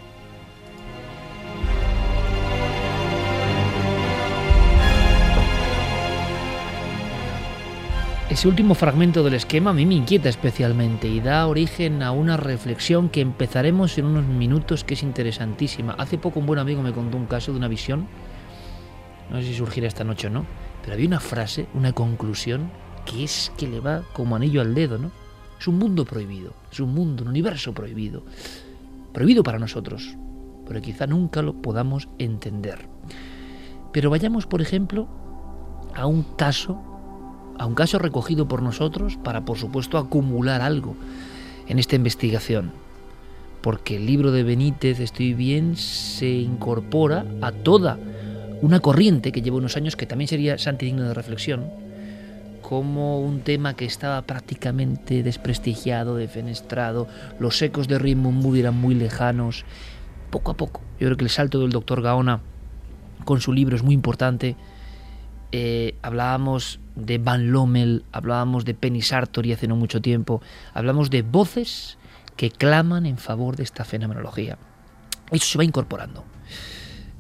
Speaker 2: Ese último fragmento del esquema a mí me inquieta especialmente y da origen a una reflexión que empezaremos en unos minutos, que es interesantísima. Hace poco un buen amigo me contó un caso de una visión, no sé si surgirá esta noche o no, pero había una frase, una conclusión, que le va como anillo al dedo, ¿no? Es un mundo prohibido, es un mundo, un universo prohibido para nosotros, pero quizá nunca lo podamos entender. Pero vayamos, por ejemplo, a un caso recogido por nosotros para, por supuesto, acumular algo en esta investigación. Porque el libro de Benítez, Estoy bien, se incorpora a toda una corriente que lleva unos años, que también sería santi digno de reflexión, como un tema que estaba prácticamente desprestigiado, defenestrado, los ecos de Raymond Moody eran muy lejanos. Poco a poco, yo creo que el salto del doctor Gaona con su libro es muy importante. Hablábamos de Van Lommel, hablábamos de Penny Sartori hace no mucho tiempo, hablamos de voces que claman en favor de esta fenomenología. Eso se va incorporando.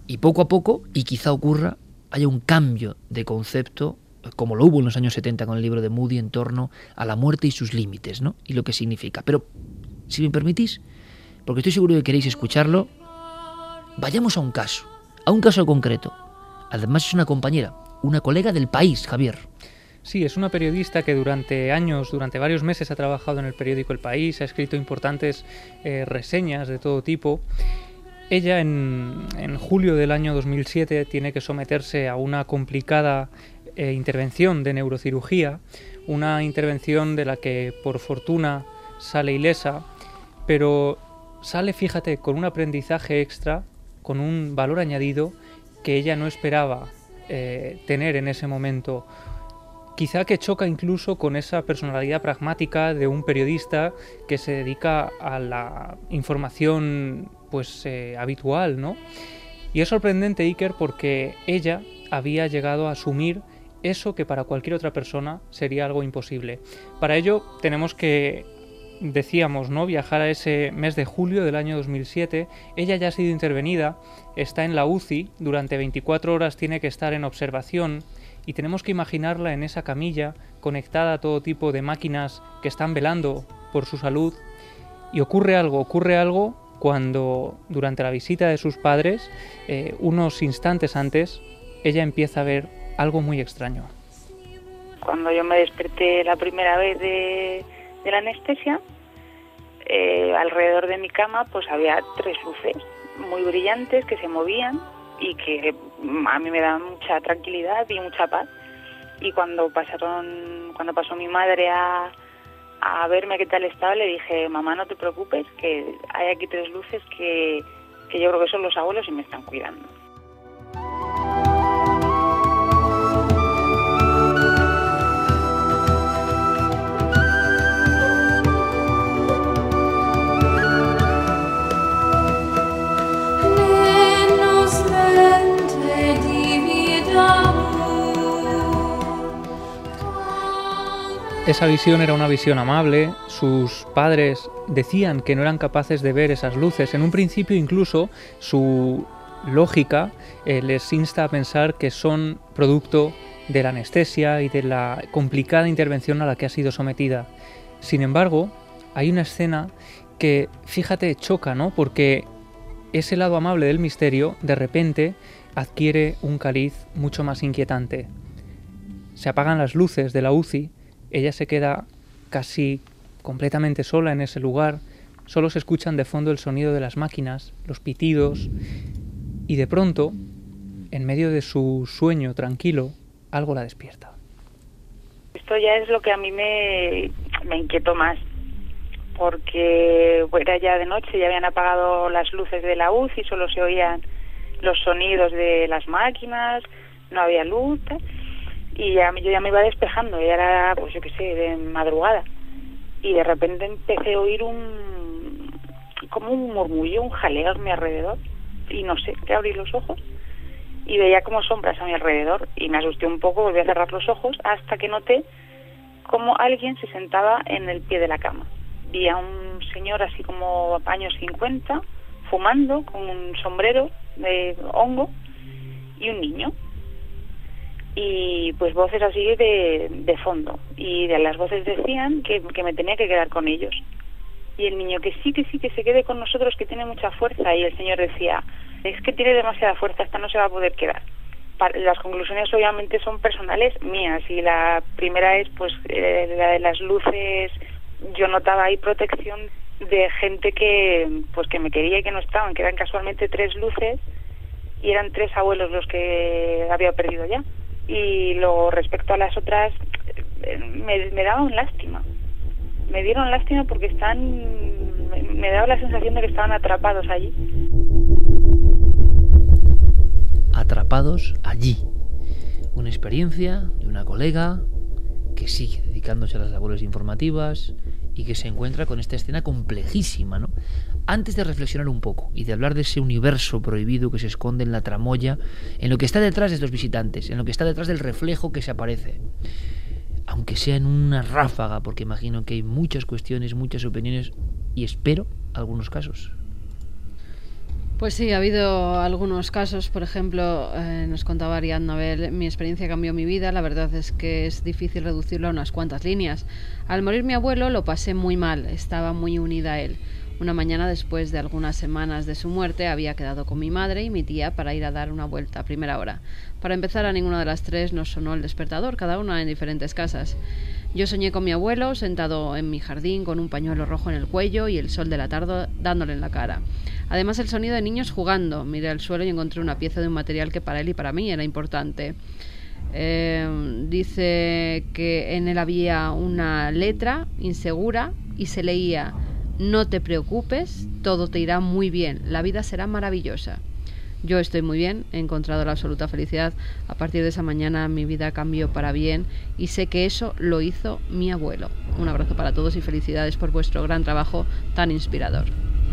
Speaker 2: Y poco a poco, y quizá ocurra, haya un cambio de concepto, como lo hubo en los años 70 con el libro de Moody, en torno a la muerte y sus límites, ¿no? Y lo que significa. Pero, si me permitís, porque estoy seguro que queréis escucharlo, vayamos a un caso concreto. Además es una compañera, una colega del País, Javier.
Speaker 6: Sí, es una periodista que durante años, durante varios meses ha trabajado en el periódico El País, ha escrito importantes reseñas de todo tipo. Ella en julio del año 2007 tiene que someterse a una complicada intervención de neurocirugía, una intervención de la que por fortuna sale ilesa, pero sale, fíjate, con un aprendizaje extra, con un valor añadido que ella no esperaba tener en ese momento. Quizá que choca incluso con esa personalidad pragmática de un periodista que se dedica a la información pues habitual, ¿no? Y es sorprendente, Iker, porque ella había llegado a asumir eso que para cualquier otra persona sería algo imposible. Para ello tenemos que, decíamos, ¿no?, viajar a ese mes de julio del año 2007. Ella ya ha sido intervenida, está en la UCI, durante 24 horas tiene que estar en observación, y tenemos que imaginarla en esa camilla, conectada a todo tipo de máquinas que están velando por su salud. Y ocurre algo cuando, durante la visita de sus padres, unos instantes antes, ella empieza a ver algo muy extraño.
Speaker 9: Cuando yo me desperté la primera vez de la anestesia, alrededor de mi cama pues había 3 luces muy brillantes que se movían y que a mí me daban mucha tranquilidad y mucha paz. Y cuando pasó mi madre a verme qué tal estaba, le dije: mamá, no te preocupes, que hay aquí 3 luces que yo creo que son los abuelos y me están cuidando.
Speaker 6: Esa visión era una visión amable. Sus padres decían que no eran capaces de ver esas luces. En un principio incluso su lógica les insta a pensar que son producto de la anestesia y de la complicada intervención a la que ha sido sometida. Sin embargo, hay una escena que, fíjate, choca, ¿no? Porque ese lado amable del misterio de repente adquiere un cariz mucho más inquietante. Se apagan las luces de la UCI. Ella se queda casi completamente sola en ese lugar. Solo se escuchan de fondo el sonido de las máquinas, los pitidos, y de pronto, en medio de su sueño tranquilo, algo la despierta.
Speaker 9: Esto ya es lo que a mí me inquietó más, porque era ya de noche, ya habían apagado las luces de la UCI, solo se oían los sonidos de las máquinas, no había luz, y yo ya me iba despejando, ya era, pues yo qué sé, de madrugada, y de repente empecé a oír como un murmullo, un jaleo a mi alrededor, y no sé, que abrí los ojos y veía como sombras a mi alrededor, y me asusté un poco, volví a cerrar los ojos, hasta que noté como alguien se sentaba en el pie de la cama. Vi a un señor así como años 50, fumando, con un sombrero de hongo, y un niño. Y pues voces así de fondo, y de las voces decían que me tenía que quedar con ellos, y el niño que sí, que se quede con nosotros, que tiene mucha fuerza, y el señor decía: es que tiene demasiada fuerza, esta no se va a poder quedar. Las conclusiones obviamente son personales mías, y la primera es pues la de las luces. Yo notaba ahí protección de gente que me quería y que no estaban, que eran casualmente 3 luces, y eran 3 abuelos los que había perdido ya. Y luego, respecto a las otras, me daban lástima. Me dieron lástima porque me daba la sensación de que estaban atrapados allí.
Speaker 2: Atrapados allí. Una experiencia de una colega que sigue dedicándose a las labores informativas y que se encuentra con esta escena complejísima, ¿no? Antes de reflexionar un poco y de hablar de ese universo prohibido que se esconde en la tramoya, en lo que está detrás de estos visitantes, en lo que está detrás del reflejo que se aparece, aunque sea en una ráfaga, porque imagino que hay muchas cuestiones, muchas opiniones y espero algunos casos.
Speaker 3: Pues sí, ha habido algunos casos, por ejemplo, nos contaba Ariadna Abel, mi experiencia cambió mi vida, la verdad es que es difícil reducirlo a unas cuantas líneas. Al morir mi abuelo lo pasé muy mal, estaba muy unida a él. Una mañana, después de algunas semanas de su muerte, había quedado con mi madre y mi tía para ir a dar una vuelta a primera hora. Para empezar, a ninguna de las tres nos sonó el despertador, cada una en diferentes casas. Yo soñé con mi abuelo sentado en mi jardín con un pañuelo rojo en el cuello y el sol de la tarde dándole en la cara. Además, el sonido de niños jugando. Miré al suelo y encontré una pieza de un material que para él y para mí era importante. Dice que en él había una letra insegura y se leía: no te preocupes, todo te irá muy bien, la vida será maravillosa. Yo estoy muy bien, he encontrado la absoluta felicidad. A partir de esa mañana mi vida cambió para bien y sé que eso lo hizo mi abuelo. Un abrazo para todos y felicidades por vuestro gran trabajo tan inspirador.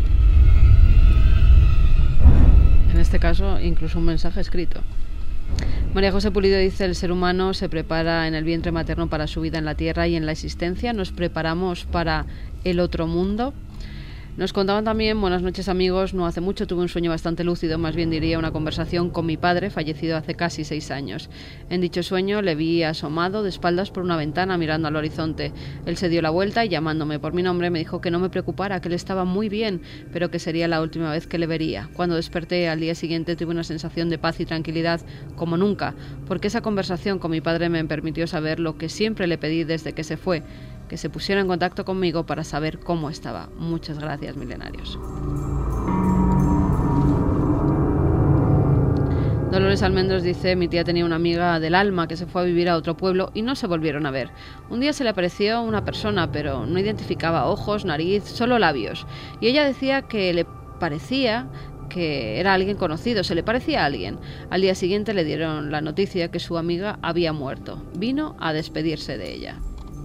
Speaker 3: En este caso, incluso un mensaje escrito. María José Pulido dice: el ser humano se prepara en el vientre materno para su vida en la tierra y en la existencia. Nos preparamos para el otro mundo. Nos contaban también: buenas noches amigos, no hace mucho tuve un sueño bastante lúcido, más bien diría una conversación con mi padre, fallecido hace casi 6 años. En dicho sueño le vi asomado de espaldas por una ventana mirando al horizonte. Él se dio la vuelta y llamándome por mi nombre me dijo que no me preocupara, que él estaba muy bien, pero que sería la última vez que le vería. Cuando desperté al día siguiente tuve una sensación de paz y tranquilidad como nunca, porque esa conversación con mi padre me permitió saber lo que siempre le pedí desde que se fue: que se pusiera en contacto conmigo para saber cómo estaba. Muchas gracias, milenarios. Dolores Almendros dice: mi tía tenía una amiga del alma que se fue a vivir a otro pueblo y no se volvieron a ver. Un día se le apareció una persona, pero no identificaba ojos, nariz, solo labios. Y ella decía que le parecía que era alguien conocido, se le parecía a alguien. Al día siguiente le dieron la noticia que su amiga había muerto. Vino a despedirse de ella.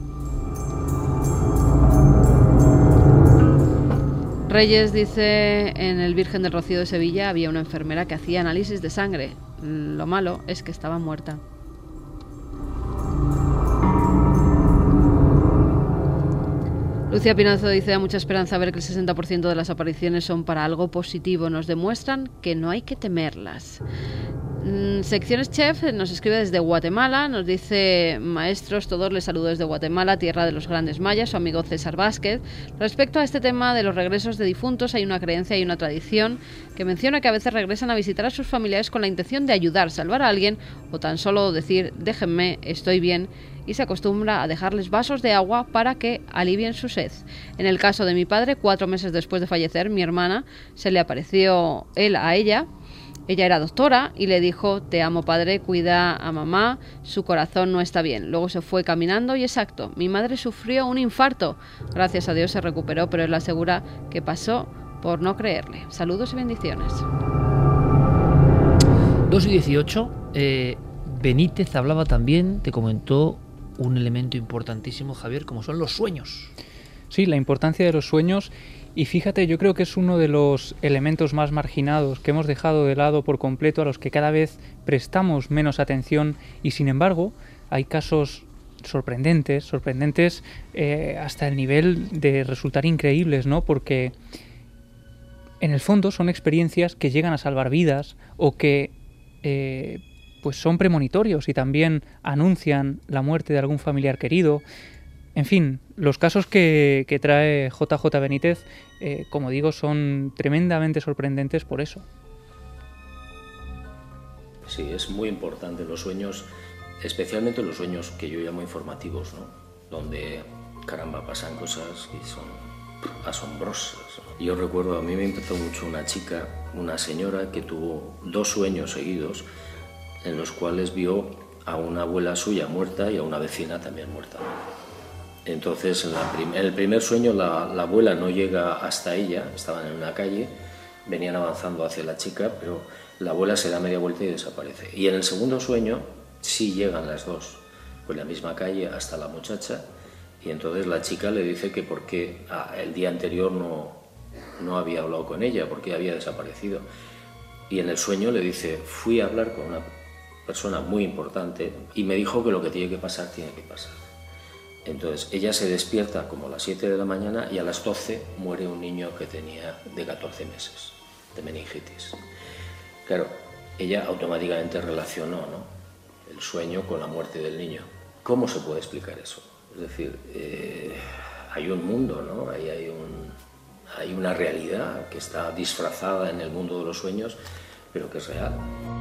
Speaker 3: Reyes dice: en el Virgen del Rocío de Sevilla había una enfermera que hacía análisis de sangre. Lo malo es que estaba muerta. Lucía Pinazo dice: da mucha esperanza ver que el 60% de las apariciones son para algo positivo. Nos demuestran que no hay que temerlas. Secciones Chef nos escribe desde Guatemala, nos dice: maestros, todos les saludo desde Guatemala, tierra de los grandes mayas, su amigo César Vázquez. Respecto a este tema de los regresos de difuntos, hay una creencia y una tradición que menciona que a veces regresan a visitar a sus familiares con la intención de ayudar, salvar a alguien o tan solo decir: déjenme, estoy bien, y se acostumbra a dejarles vasos de agua para que alivien su sed. En el caso de mi padre, 4 meses después de fallecer, mi hermana se le apareció él a ella. Ella era doctora y le dijo: te amo padre, cuida a mamá, su corazón no está bien. Luego se fue caminando y exacto, mi madre sufrió un infarto. Gracias a Dios se recuperó, pero él asegura que pasó por no creerle. Saludos y bendiciones.
Speaker 2: 2:18. Benítez hablaba también, te comentó un elemento importantísimo, Javier, como son los sueños.
Speaker 6: Sí, la importancia de los sueños. Y fíjate, yo creo que es uno de los elementos más marginados que hemos dejado de lado por completo, a los que cada vez prestamos menos atención, y sin embargo hay casos sorprendentes hasta el nivel de resultar increíbles, ¿no? Porque en el fondo son experiencias que llegan a salvar vidas o que pues son premonitorios y también anuncian la muerte de algún familiar querido. En fin, los casos que trae JJ Benítez, como digo, son tremendamente sorprendentes por eso.
Speaker 8: Sí, es muy importante los sueños, especialmente los sueños que yo llamo informativos, ¿no? Donde, caramba, pasan cosas que son asombrosas. Yo recuerdo, a mí me impactó mucho una chica, una señora que tuvo 2 sueños seguidos en los cuales vio a una abuela suya muerta y a una vecina también muerta. Entonces, en el primer sueño la abuela no llega hasta ella, estaban en una calle, venían avanzando hacia la chica, pero la abuela se da media vuelta y desaparece. Y en el segundo sueño sí llegan las dos, por la misma calle hasta la muchacha, y entonces la chica le dice que por qué el día anterior no había hablado con ella, porque había desaparecido. Y en el sueño le dice: fui a hablar con una persona muy importante y me dijo que lo que tiene que pasar, tiene que pasar. Entonces ella se despierta como a las 7 de la mañana y a las 12 muere un niño que tenía de 14 meses. de meningitis. Claro, ella automáticamente relacionó, ¿no?, el sueño con la muerte del niño. ¿Cómo se puede explicar eso? Es decir, hay un mundo, ¿no? Hay una realidad que está disfrazada en el mundo de los sueños, pero que es real.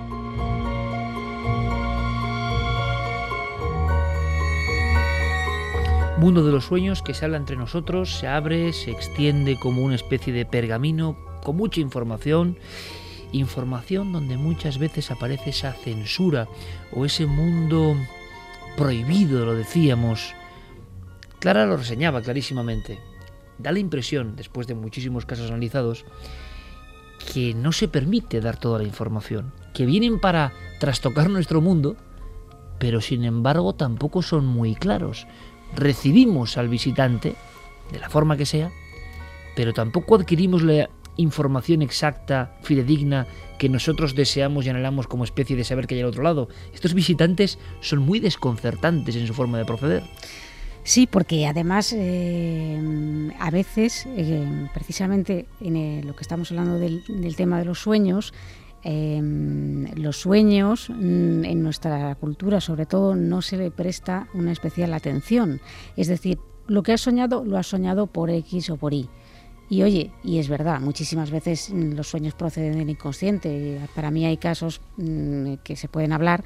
Speaker 2: Mundo de los sueños que se habla entre nosotros, se abre, se extiende como una especie de pergamino con mucha información donde muchas veces aparece esa censura o ese mundo prohibido, lo decíamos. Clara lo reseñaba clarísimamente. Da la impresión, después de muchísimos casos analizados, que no se permite dar toda la información, que vienen para trastocar nuestro mundo, pero sin embargo tampoco son muy claros. Recibimos al visitante, de la forma que sea, pero tampoco adquirimos la información exacta, fidedigna, que nosotros deseamos y anhelamos como especie de saber que hay al otro lado. Estos visitantes son muy desconcertantes en su forma de proceder.
Speaker 4: Sí, porque además a veces, precisamente en lo que estamos hablando del tema de los sueños en nuestra cultura sobre todo no se le presta una especial atención. Es decir, lo que has soñado lo has soñado por X o por Y. Y oye, y es verdad, muchísimas veces los sueños proceden del inconsciente. Para mí hay casos que se pueden hablar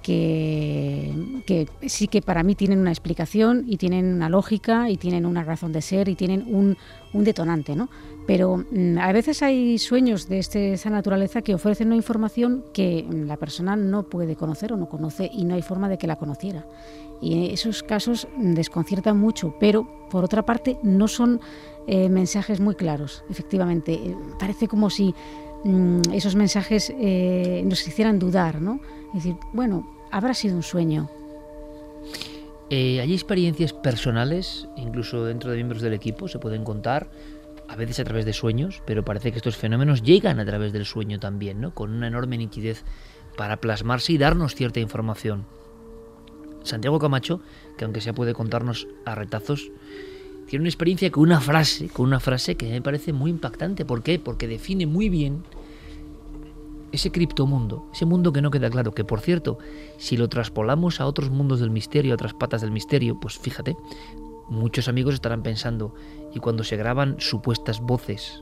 Speaker 4: que sí que para mí tienen una explicación y tienen una lógica y tienen una razón de ser y tienen un detonante, ¿no? Pero a veces hay sueños de esa naturaleza que ofrecen una información que la persona no puede conocer o no conoce y no hay forma de que la conociera. Y esos casos desconciertan mucho, pero por otra parte no son mensajes muy claros, efectivamente. Parece como si esos mensajes nos hicieran dudar, ¿no? Es decir, bueno, habrá sido un sueño.
Speaker 2: Hay experiencias personales, incluso dentro de miembros del equipo, se pueden contar, a veces a través de sueños, pero parece que estos fenómenos llegan a través del sueño también, ¿no? Con una enorme nitidez para plasmarse y darnos cierta información. Santiago Camacho, que aunque sea puede contarnos a retazos, tiene una experiencia con una frase que me parece muy impactante. ¿Por qué? Porque define muy bien ese criptomundo, ese mundo que no queda claro, que por cierto, si lo traspolamos a otros mundos del misterio, a otras patas del misterio, pues fíjate, muchos amigos estarán pensando, y cuando se graban supuestas voces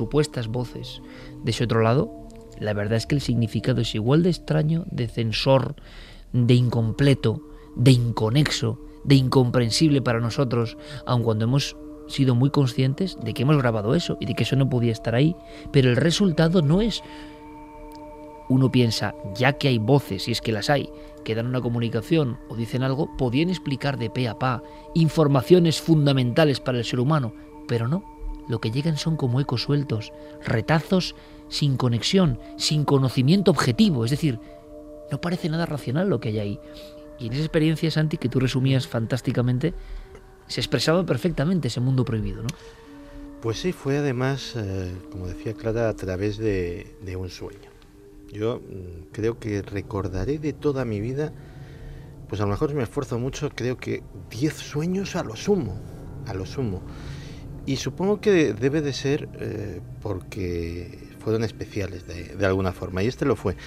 Speaker 2: de ese otro lado, la verdad es que el significado es igual de extraño, de censor, de incompleto, de inconexo, de incomprensible para nosotros, aun cuando hemos sido muy conscientes de que hemos grabado eso y de que eso no podía estar ahí, pero el resultado no es... Uno piensa, ya que hay voces, si es que las hay, que dan una comunicación o dicen algo, podían explicar de pe a pa informaciones fundamentales para el ser humano, pero no, lo que llegan son como ecos sueltos, retazos sin conexión, sin conocimiento objetivo, es decir, no parece nada racional lo que hay ahí. Y en esa experiencia, Santi, que tú resumías fantásticamente, se expresaba perfectamente ese mundo prohibido, ¿no?
Speaker 5: Pues sí, fue además, como decía Clara, a través de un sueño. Yo creo que recordaré de toda mi vida, pues a lo mejor me esfuerzo mucho, creo que 10 sueños a lo sumo. Y supongo que debe de ser porque fueron especiales de alguna forma, y este lo fue.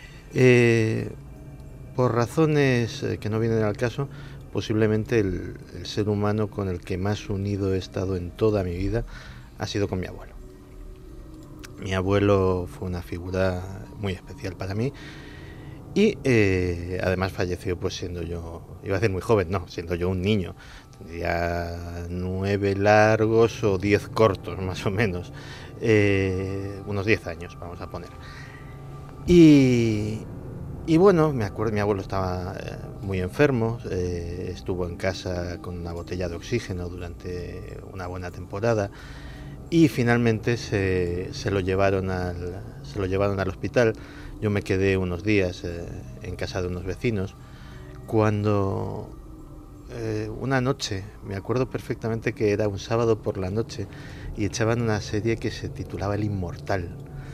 Speaker 5: Por razones que no vienen al caso, posiblemente el ser humano con el que más unido he estado en toda mi vida ha sido con mi abuelo. Mi abuelo fue una figura muy especial para mí y además falleció pues siendo yo, iba a decir muy joven, no, siendo yo un niño. Tendría 9 largos o 10 cortos más o menos, unos 10 años vamos a poner. Y bueno, me acuerdo, mi abuelo estaba muy enfermo, estuvo en casa con una botella de oxígeno durante una buena temporada y finalmente se lo llevaron al hospital. Yo me quedé unos días en casa de unos vecinos cuando una noche, me acuerdo perfectamente que era un sábado por la noche y echaban una serie que se titulaba El Inmortal,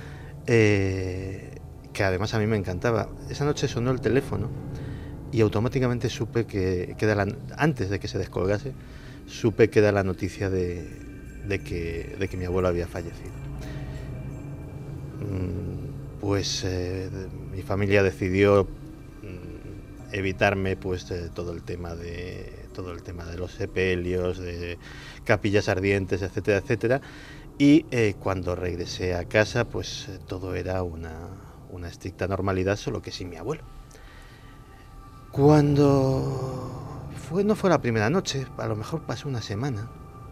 Speaker 5: que además a mí me encantaba. Esa noche sonó el teléfono y automáticamente supe que antes de que se descolgase, supe que era la noticia de que mi abuelo había fallecido. pues mi familia decidió evitarme pues todo el tema de los sepelios, de capillas ardientes, etcétera, etcétera. Y cuando regresé a casa, pues todo era una estricta normalidad, solo que sin mi abuelo. Cuando no fue la primera noche, a lo mejor pasó una semana.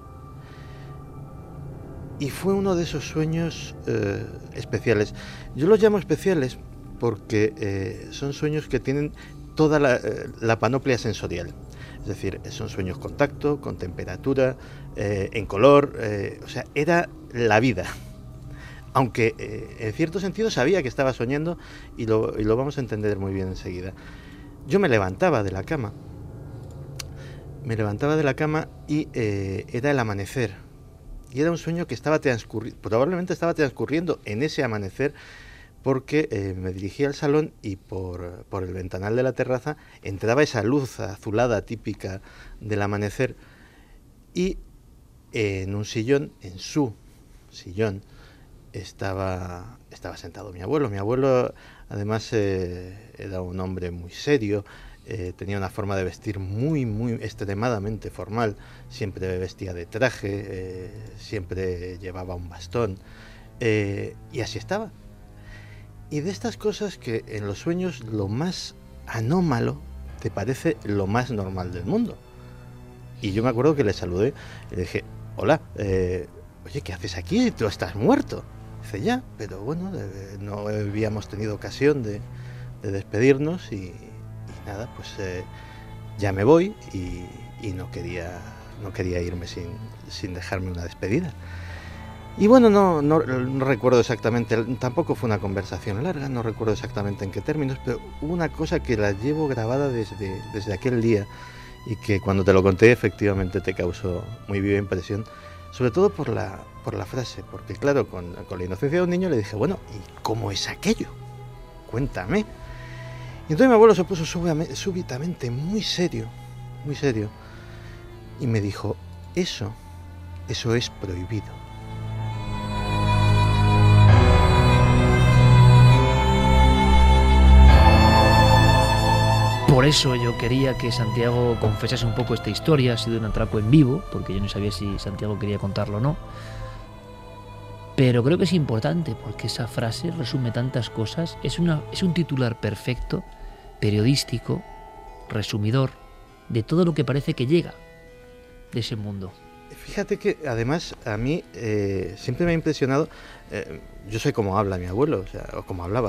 Speaker 5: Y fue uno de esos sueños especiales. Yo los llamo especiales porque son sueños que tienen toda la panoplia sensorial. Es decir, son sueños con tacto, con temperatura, en color, o sea, era la vida. Aunque en cierto sentido sabía que estaba soñando y lo vamos a entender muy bien enseguida. Yo me levantaba de la cama y era el amanecer. Y era un sueño que probablemente estaba transcurriendo en ese amanecer, porque me dirigía al salón y por el ventanal de la terraza entraba esa luz azulada típica del amanecer, y en su sillón, estaba sentado mi abuelo. Mi abuelo, además, era un hombre muy serio, tenía una forma de vestir muy, muy extremadamente formal, siempre vestía de traje, siempre llevaba un bastón, y así estaba. Y de estas cosas que en los sueños lo más anómalo te parece lo más normal del mundo. Y yo me acuerdo que le saludé y le dije: hola, oye, ¿qué haces aquí? Tú estás muerto. Dice: ya, pero bueno, no habíamos tenido ocasión de despedirnos y nada, pues ya me voy, y no quería irme sin dejarme una despedida. Y bueno, no recuerdo exactamente, tampoco fue una conversación larga, no recuerdo exactamente en qué términos, pero hubo una cosa que la llevo grabada desde aquel día, y que cuando te lo conté efectivamente te causó muy viva impresión, sobre todo por la frase, porque claro, con la inocencia de un niño le dije: bueno, ¿y cómo es aquello? Cuéntame. Y entonces mi abuelo se puso súbitamente muy serio, y me dijo: eso es prohibido.
Speaker 2: Por eso yo quería que Santiago confesase un poco esta historia. Ha sido un atraco en vivo, porque yo no sabía si Santiago quería contarlo o no. Pero creo que es importante, porque esa frase resume tantas cosas. Es un titular perfecto, periodístico, resumidor, de todo lo que parece que llega de ese mundo.
Speaker 5: Fíjate que además a mí siempre me ha impresionado, yo sé cómo habla mi abuelo, o cómo hablaba,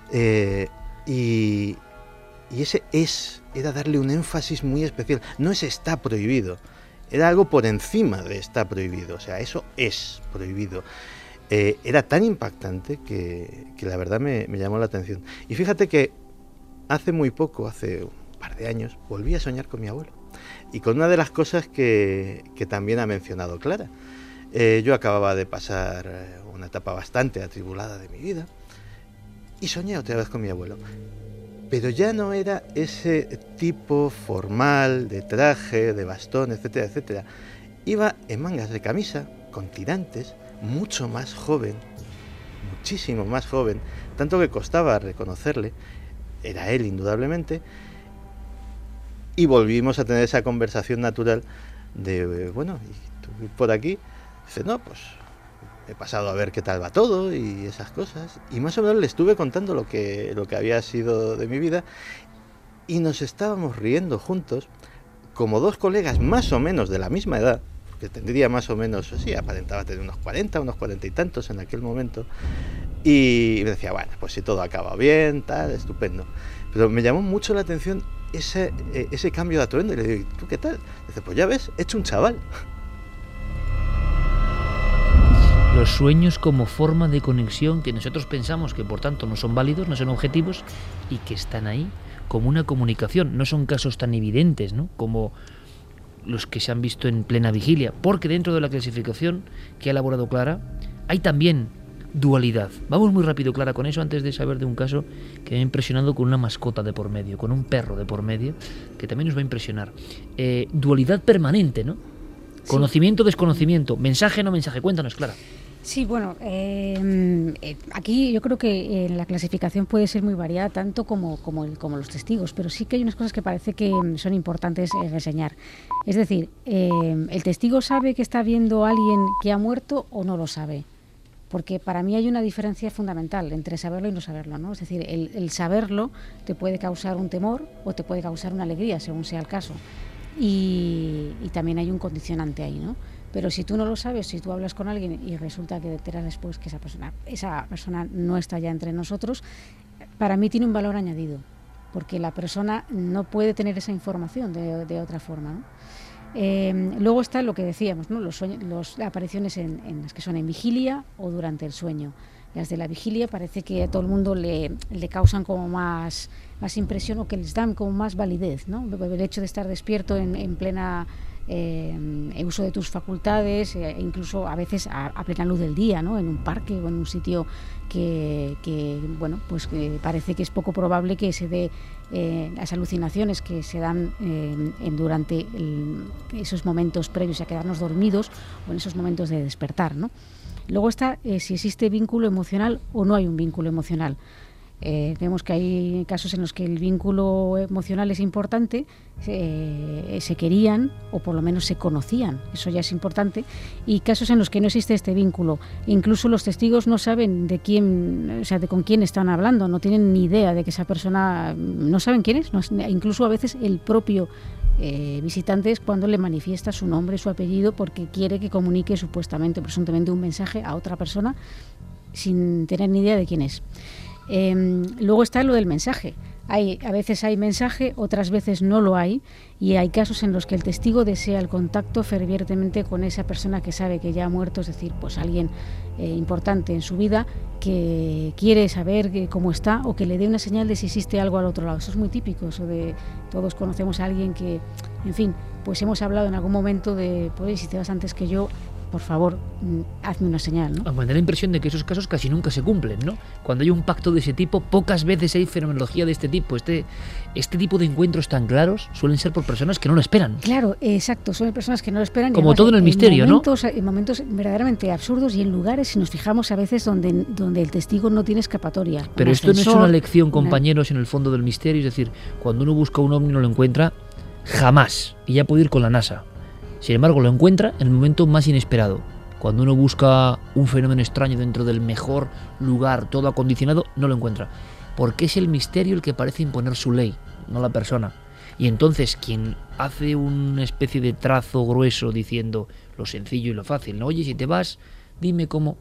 Speaker 5: y ese era darle un énfasis muy especial. No es está prohibido, era algo por encima de está prohibido, o sea, eso es prohibido. Era tan impactante que la verdad me llamó la atención. Y fíjate que hace muy poco, hace un par de años, volví a soñar con mi abuelo, y con una de las cosas que también ha mencionado Clara. Yo acababa de pasar una etapa bastante atribulada de mi vida, y soñé otra vez con mi abuelo. Pero ya no era ese tipo formal, de traje, de bastón, etcétera, etcétera. Iba en mangas de camisa, con tirantes, mucho más joven, muchísimo más joven, tanto que costaba reconocerle. Era él, indudablemente. Y volvimos a tener esa conversación natural de, bueno, ¿y tú por aquí? Dice: no, pues he pasado a ver qué tal va todo y esas cosas. Y más o menos le estuve contando lo que había sido de mi vida, y nos estábamos riendo juntos, como dos colegas más o menos de la misma edad, que tendría más o menos, sí, aparentaba tener unos 40 y tantos en aquel momento, y me decía: bueno, pues si todo acaba bien, tal, estupendo. Pero me llamó mucho la atención ese cambio de atuendo, y le digo: ¿tú qué tal? Dice: pues ya ves, he hecho un chaval.
Speaker 2: Los sueños como forma de conexión que nosotros pensamos que por tanto no son válidos, no son objetivos, y que están ahí como una comunicación. No son casos tan evidentes, ¿no?, como los que se han visto en plena vigilia, porque dentro de la clasificación que ha elaborado Clara hay también dualidad. Vamos muy rápido, Clara, con eso, antes de saber de un caso que me ha impresionado con una mascota de por medio, con un perro de por medio, que también nos va a impresionar. Dualidad permanente, ¿no? Sí. Conocimiento, desconocimiento, mensaje, no mensaje. Cuéntanos, Clara.
Speaker 4: Sí, bueno, aquí yo creo que la clasificación puede ser muy variada, tanto como los testigos, pero sí que hay unas cosas que parece que son importantes reseñar. Es decir, ¿el testigo sabe que está viendo a alguien que ha muerto o no lo sabe? Porque para mí hay una diferencia fundamental entre saberlo y no saberlo, ¿no? Es decir, el saberlo te puede causar un temor o te puede causar una alegría, según sea el caso. Y también hay un condicionante ahí, ¿no? Pero si tú no lo sabes, si tú hablas con alguien y resulta que te enteras después que esa persona no está ya entre nosotros, para mí tiene un valor añadido, porque la persona no puede tener esa información de otra forma, ¿no? Luego está lo que decíamos, ¿no? Las apariciones en las que son en vigilia o durante el sueño. Las de la vigilia parece que a todo el mundo le causan como más impresión, o que les dan como más validez, ¿no? El hecho de estar despierto en plena uso de tus facultades, incluso a veces a plena luz del día, ¿no? En un parque o en un sitio que bueno, pues que parece que es poco probable que se dé las alucinaciones que se dan durante esos momentos previos a quedarnos dormidos o en esos momentos de despertar, ¿no? Luego está si existe vínculo emocional o no hay un vínculo emocional. Vemos que hay casos en los que el vínculo emocional es importante, se querían o por lo menos se conocían, eso ya es importante, y casos en los que no existe este vínculo. Incluso los testigos no saben de quién, o sea, de con quién están hablando, no tienen ni idea de que esa persona, no saben quién es, incluso a veces el propio visitante es cuando le manifiesta su nombre, su apellido, porque quiere que comunique supuestamente, presuntamente, un mensaje a otra persona sin tener ni idea de quién es. Luego está lo del mensaje. A veces hay mensaje, otras veces no lo hay, y hay casos en los que el testigo desea el contacto fervientemente con esa persona que sabe que ya ha muerto, es decir, pues alguien importante en su vida que quiere saber cómo está o que le dé una señal de si existe algo al otro lado. Eso es muy típico, eso de todos conocemos a alguien que, en fin, pues hemos hablado en algún momento de, pues si te vas antes que yo, por favor, hazme una señal, ¿no? Me
Speaker 2: da la impresión de que esos casos casi nunca se cumplen, ¿no? Cuando hay un pacto de ese tipo, pocas veces hay fenomenología de este tipo. Este tipo de encuentros tan claros suelen ser por personas que no lo esperan.
Speaker 4: Claro, exacto, son personas que no lo esperan.
Speaker 2: Como todo en el misterio, ¿no?
Speaker 4: En momentos verdaderamente absurdos y en lugares, si nos fijamos a veces, donde el testigo no tiene escapatoria.
Speaker 2: Pero esto no es una lección, compañeros, en el fondo del misterio. Es decir, cuando uno busca un ovni y no lo encuentra, jamás. Y ya puede ir con la NASA. Sin embargo, lo encuentra en el momento más inesperado. Cuando uno busca un fenómeno extraño dentro del mejor lugar, todo acondicionado, no lo encuentra. Porque es el misterio el que parece imponer su ley, no la persona. Y entonces quien hace una especie de trazo grueso diciendo lo sencillo y lo fácil, ¿no? Oye, si te vas, dime cómo.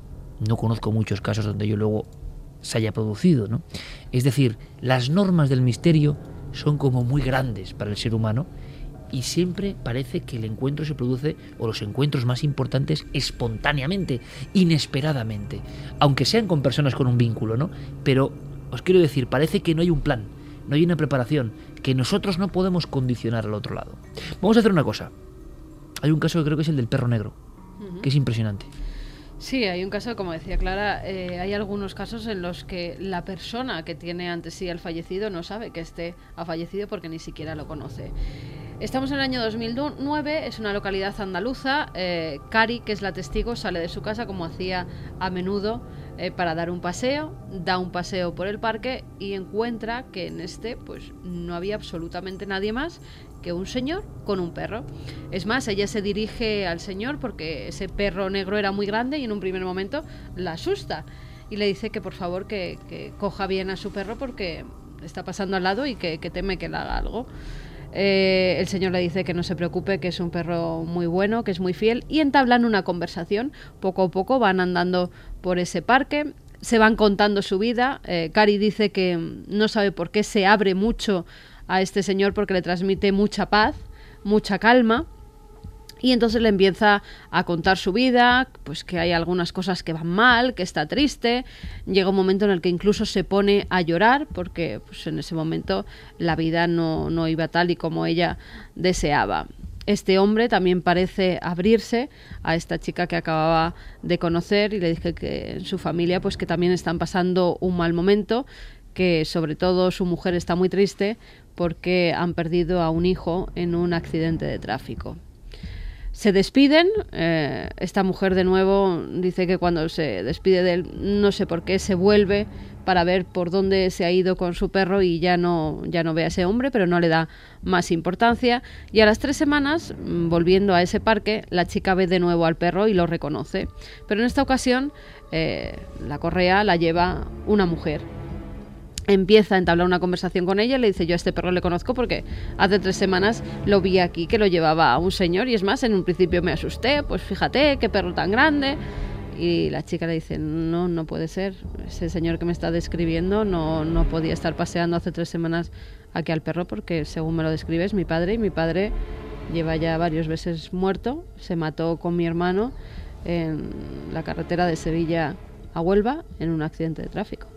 Speaker 2: No conozco muchos casos donde yo luego se haya producido, ¿no? Es decir, las normas del misterio son como muy grandes para el ser humano. Y siempre parece que el encuentro se produce, o los encuentros más importantes, espontáneamente, inesperadamente, aunque sean con personas con un vínculo, ¿no? Pero os quiero decir, parece que no hay un plan, no hay una preparación, que nosotros no podemos condicionar al otro lado. Vamos a hacer una cosa. Hay un caso que creo que es el del perro negro, que es impresionante.
Speaker 3: Sí, hay un caso, como decía Clara, hay algunos casos en los que la persona que tiene ante sí al fallecido no sabe que ha fallecido porque ni siquiera lo conoce. Estamos en el año 2009, es una localidad andaluza. Cari, que es la testigo, sale de su casa como hacía a menudo para dar un paseo, da un paseo por el parque y encuentra que en pues no había absolutamente nadie más que un señor con un perro. Es más, ella se dirige al señor porque ese perro negro era muy grande y en un primer momento la asusta y le dice que por favor que coja bien a su perro porque está pasando al lado y que teme que le haga algo. El señor le dice que no se preocupe, que es un perro muy bueno, que es muy fiel, y entablan una conversación. Poco a poco van andando por ese parque, se van contando su vida. Cari dice que no sabe por qué se abre mucho a este señor porque le transmite mucha paz, mucha calma. Y entonces le empieza a contar su vida, pues que hay algunas cosas que van mal, que está triste. Llega un momento en el que incluso se pone a llorar porque pues, en ese momento la vida no iba tal y como ella deseaba. Este hombre también parece abrirse a esta chica que acababa de conocer y le dice que en su familia pues que también están pasando un mal momento, que sobre todo su mujer está muy triste porque han perdido a un hijo en un accidente de tráfico. Se despiden, esta mujer de nuevo dice que cuando se despide de él, no sé por qué, se vuelve para ver por dónde se ha ido con su perro y ya no ve a ese hombre, pero no le da más importancia. Y a las 3 semanas, volviendo a ese parque, la chica ve de nuevo al perro y lo reconoce. Pero en esta ocasión, la correa la lleva una mujer. Empieza a entablar una conversación con ella y le dice: yo a este perro le conozco porque hace 3 semanas lo vi aquí, que lo llevaba a un señor, y es más, en un principio me asusté, pues fíjate, qué perro tan grande. Y la chica le dice: no puede ser, ese señor que me está describiendo no podía estar paseando hace 3 semanas aquí al perro, porque según me lo describes, mi padre, y mi padre lleva ya varios veces muerto, se mató con mi hermano en la carretera de Sevilla a Huelva en un accidente de tráfico.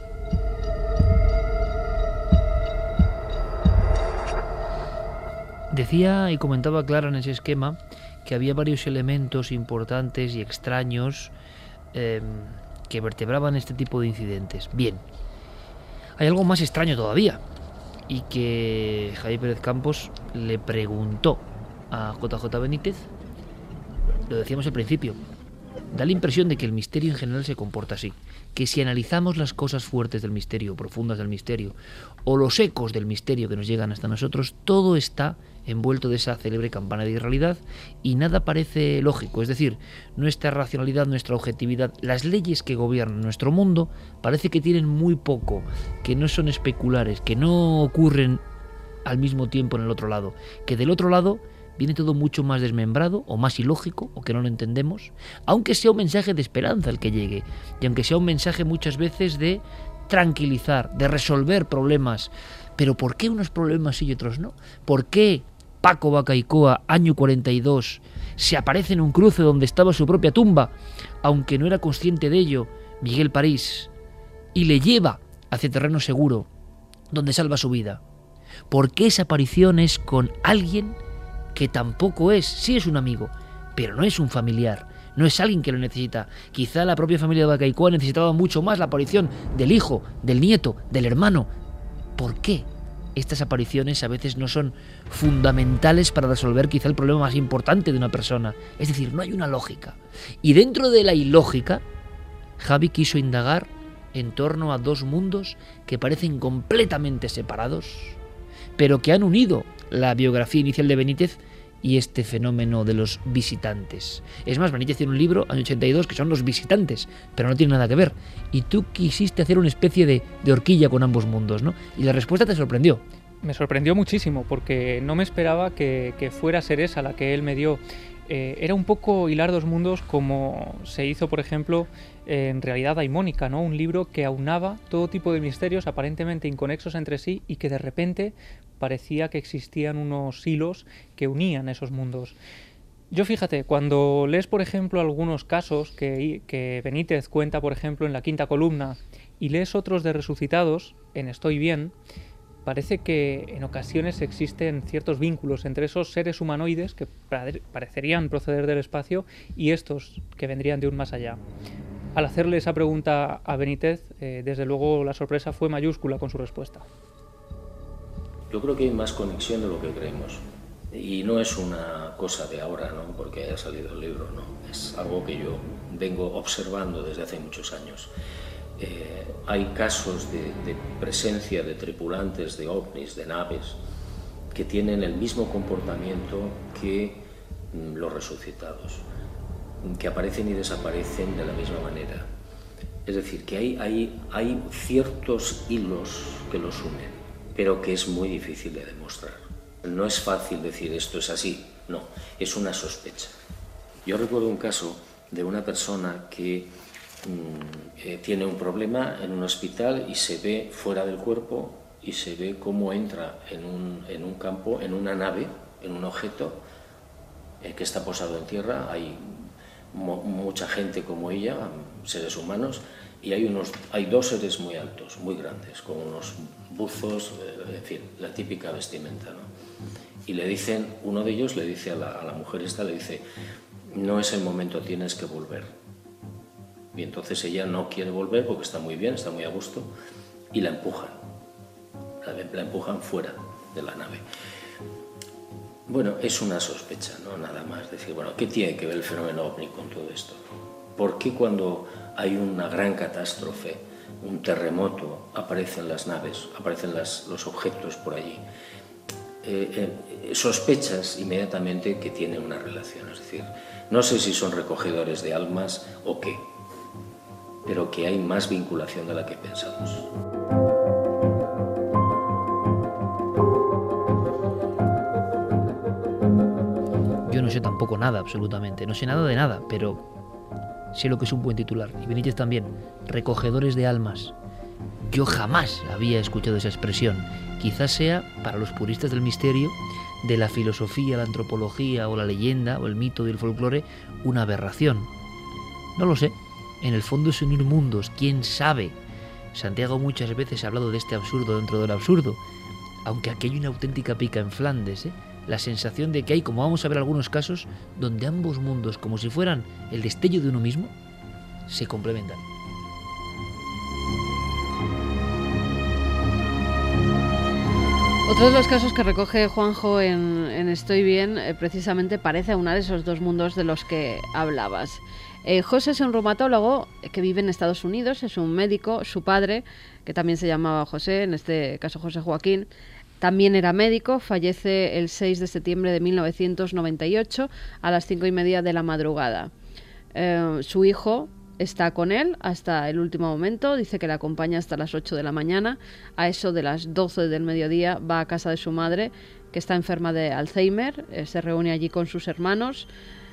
Speaker 2: Decía y comentaba Clara en ese esquema que había varios elementos importantes y extraños que vertebraban este tipo de incidentes. Bien, hay algo más extraño todavía, y que Javier Pérez Campos le preguntó a JJ Benítez. Lo decíamos al principio, da la impresión de que el misterio en general se comporta así, que si analizamos las cosas fuertes del misterio, profundas del misterio, o los ecos del misterio que nos llegan hasta nosotros, todo está envuelto de esa célebre campana de irrealidad y nada parece lógico. Es decir, nuestra racionalidad, nuestra objetividad, las leyes que gobiernan nuestro mundo parece que tienen muy poco, que no son especulares, que no ocurren al mismo tiempo en el otro lado, que del otro lado viene todo mucho más desmembrado o más ilógico, o que no lo entendemos, aunque sea un mensaje de esperanza el que llegue, y aunque sea un mensaje muchas veces de tranquilizar, de resolver problemas. Pero ¿por qué unos problemas sí y otros no? ¿Por qué Paco Bacaicoa, año 42, se aparece en un cruce donde estaba su propia tumba, aunque no era consciente de ello, Miguel París, y le lleva hacia terreno seguro, donde salva su vida? ¿Por qué esa aparición es con alguien que tampoco es, sí es un amigo, pero no es un familiar, no es alguien que lo necesita? Quizá la propia familia de Bacaicoa necesitaba mucho más la aparición del hijo, del nieto, del hermano. ¿Por qué estas apariciones a veces no son fundamentales para resolver quizá el problema más importante de una persona? Es decir, no hay una lógica. Y dentro de la ilógica, Javi quiso indagar en torno a 2 mundos que parecen completamente separados, pero que han unido la biografía inicial de Benítez y este fenómeno de los visitantes. Es más, Benítez tiene un libro, año 82, que son Los visitantes, pero no tiene nada que ver. Y tú quisiste hacer una especie de horquilla con ambos mundos, ¿no? Y la respuesta te sorprendió.
Speaker 6: Me sorprendió muchísimo, porque no me esperaba que fuera a ser esa la que él me dio. Era un poco hilar 2 mundos, como se hizo, por ejemplo, en Realidad Daimónica, ¿no? Un libro que aunaba todo tipo de misterios aparentemente inconexos entre sí y que de repente parecía que existían unos hilos que unían esos mundos. Yo, fíjate, cuando lees, por ejemplo, algunos casos que Benítez cuenta, por ejemplo, en la 5ª columna, y lees otros de resucitados, en Estoy bien, parece que en ocasiones existen ciertos vínculos entre esos seres humanoides que parecerían proceder del espacio y estos que vendrían de un más allá. Al hacerle esa pregunta a Benítez, desde luego la sorpresa fue mayúscula con su respuesta.
Speaker 8: Yo creo que hay más conexión de lo que creemos. Y no es una cosa de ahora, ¿no? Porque haya salido el libro, ¿no? Es algo que yo vengo observando desde hace muchos años. Hay casos de presencia de tripulantes de ovnis, de naves, que tienen el mismo comportamiento que los resucitados, que aparecen y desaparecen de la misma manera. Es decir, que hay ciertos hilos que los unen, pero que es muy difícil de demostrar. No es fácil decir esto es así, no, es una sospecha. Yo recuerdo un caso de una persona que tiene un problema en un hospital y se ve fuera del cuerpo y se ve cómo entra en un campo, en una nave, en un objeto que está posado en tierra. Hay mucha gente como ella, seres humanos, y hay 2 seres muy altos, muy grandes, con unos buzos, en fin, la típica vestimenta, ¿no? Y le dicen, uno de ellos le dice a la mujer esta, le dice: no es el momento, tienes que volver. Y entonces ella no quiere volver porque está muy bien, está muy a gusto, y la empujan fuera de la nave. Bueno, es una sospecha, ¿no? Nada más. Decir, bueno, ¿qué tiene que ver el fenómeno ovni con todo esto? ¿Por qué cuando hay una gran catástrofe, un terremoto, aparecen las naves, aparecen los objetos por allí? Sospechas inmediatamente que tiene una relación. Es decir, no sé si son recogedores de almas o qué, pero que hay más vinculación de la que pensamos.
Speaker 2: Yo no sé tampoco nada, absolutamente. No sé nada de nada, pero sé lo que es un buen titular. Y Benítez también. Recogedores de almas. Yo jamás había escuchado esa expresión. Quizás sea, para los puristas del misterio, de la filosofía, la antropología o la leyenda o el mito y el folclore, una aberración. No lo sé. En el fondo es unir mundos. ¿Quién sabe? Santiago muchas veces ha hablado de este absurdo dentro del absurdo. Aunque aquí hay una auténtica pica en Flandes, ¿eh? La sensación de que hay, como vamos a ver algunos casos, donde ambos mundos, como si fueran el destello de uno mismo, se complementan.
Speaker 3: Otro de los casos que recoge Juanjo en Estoy Bien, precisamente parece aunar esos dos mundos de los que hablabas. José es un reumatólogo que vive en Estados Unidos, es un médico, su padre, que también se llamaba José, en este caso José Joaquín, también era médico, fallece el 6 de septiembre de 1998 a las 5:30 de la madrugada. Su hijo está con él hasta el último momento, dice que le acompaña hasta las 8 de la mañana, a eso de las 12 del mediodía va a casa de su madre, que está enferma de Alzheimer, se reúne allí con sus hermanos.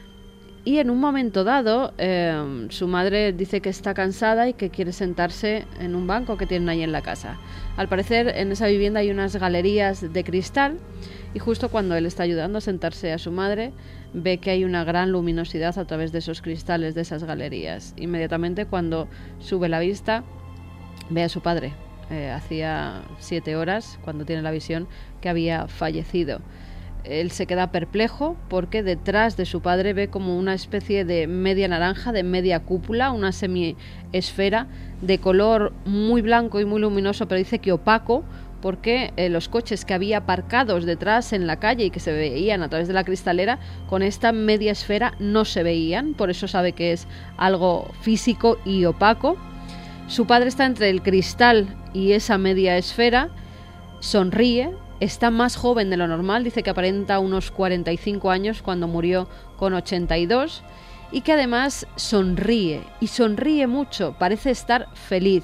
Speaker 3: Y en un momento dado, su madre dice que está cansada y que quiere sentarse en un banco que tienen ahí en la casa. Al parecer, en esa vivienda hay unas galerías de cristal y justo cuando él está ayudando a sentarse a su madre, ve que hay una gran luminosidad a través de esos cristales de esas galerías. Inmediatamente, cuando sube la vista, ve a su padre. Hacía 7 horas, cuando tiene la visión, que había fallecido. Él se queda perplejo porque detrás de su padre ve como una especie de media naranja, de media cúpula, una semiesfera de color muy blanco y muy luminoso, pero dice que opaco, porque los coches que había aparcados detrás en la calle y que se veían a través de la cristalera, con esta media esfera no se veían, por eso sabe que es algo físico y opaco. Su padre está entre el cristal y esa media esfera, sonríe. Está más joven de lo normal, dice que aparenta unos 45 años cuando murió con 82 y que además sonríe, y sonríe mucho, parece estar feliz.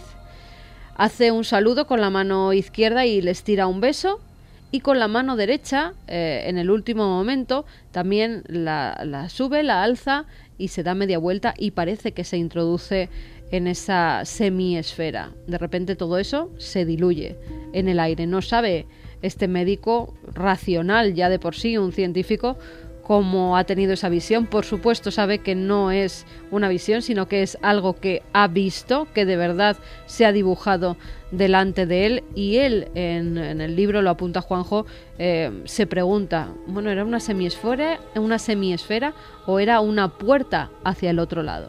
Speaker 3: Hace un saludo con la mano izquierda y les tira un beso, y con la mano derecha, en el último momento, también la sube, la alza y se da media vuelta y parece que se introduce en esa semiesfera. De repente todo eso se diluye en el aire. No sabe este médico racional ya de por sí, un científico, cómo ha tenido esa visión. Por supuesto sabe que no es una visión, sino que es algo que ha visto, que de verdad se ha dibujado delante de él, y él en el libro, lo apunta Juanjo, se pregunta, bueno, ¿era una semiesfera o era una puerta hacia el otro lado?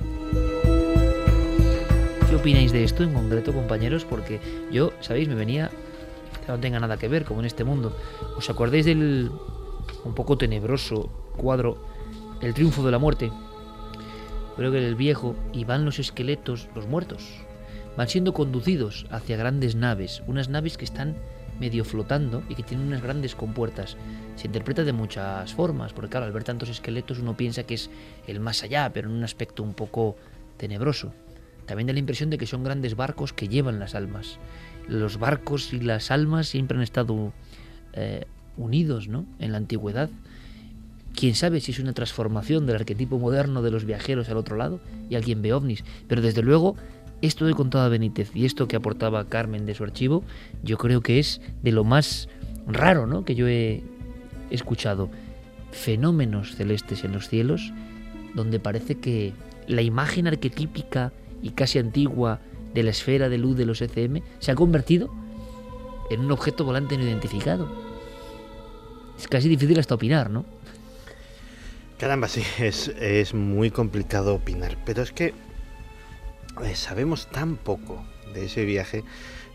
Speaker 2: ¿Qué opináis de esto en concreto, compañeros? Porque yo, ¿sabéis? Me venía... no tenga nada que ver, como en este mundo. ¿Os acordáis del un poco tenebroso cuadro El triunfo de la muerte? Creo que en el viejo, y van los esqueletos, los muertos, van siendo conducidos hacia grandes naves, unas naves que están medio flotando y que tienen unas grandes compuertas. Se interpreta de muchas formas, porque claro, al ver tantos esqueletos uno piensa que es el más allá, pero en un aspecto un poco tenebroso. También da la impresión de que son grandes barcos que llevan las almas. Los barcos y las almas siempre han estado unidos, ¿no?, en la antigüedad. Quién sabe si es una transformación del arquetipo moderno de los viajeros al otro lado y alguien ve ovnis. Pero desde luego, esto que contaba Benítez y esto que aportaba Carmen de su archivo, yo creo que es de lo más raro, ¿no?, que yo he escuchado. Fenómenos celestes en los cielos, donde parece que la imagen arquetípica y casi antigua de la esfera de luz de los ECM se ha convertido en un objeto volante no identificado. Es casi difícil hasta opinar, ¿no?
Speaker 5: Caramba, sí, es muy complicado opinar, pero es que sabemos tan poco de ese viaje.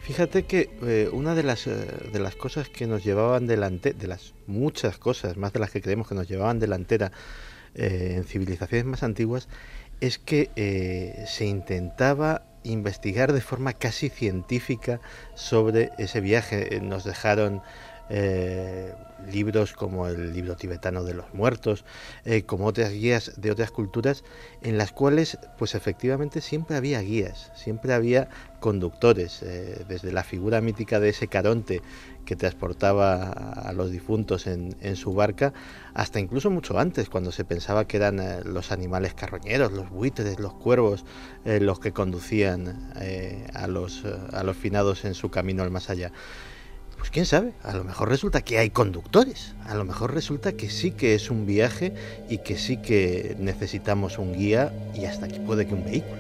Speaker 5: Fíjate que una de las cosas que nos llevaban delante, de las muchas cosas, más de las que creemos que nos llevaban delantera en civilizaciones más antiguas, es que se intentaba investigar de forma casi científica sobre ese viaje. Nos dejaron libros como el libro tibetano de los muertos, como otras guías de otras culturas, en las cuales pues efectivamente siempre había guías, siempre había conductores, desde la figura mítica de ese Caronte que transportaba a los difuntos en su barca, hasta incluso mucho antes, cuando se pensaba que eran los animales carroñeros, los buitres, los cuervos, los que conducían a los finados en su camino al más allá. Pues quién sabe, a lo mejor resulta que hay conductores, a lo mejor resulta que sí que es un viaje y que sí que necesitamos un guía y hasta aquí puede que un vehículo.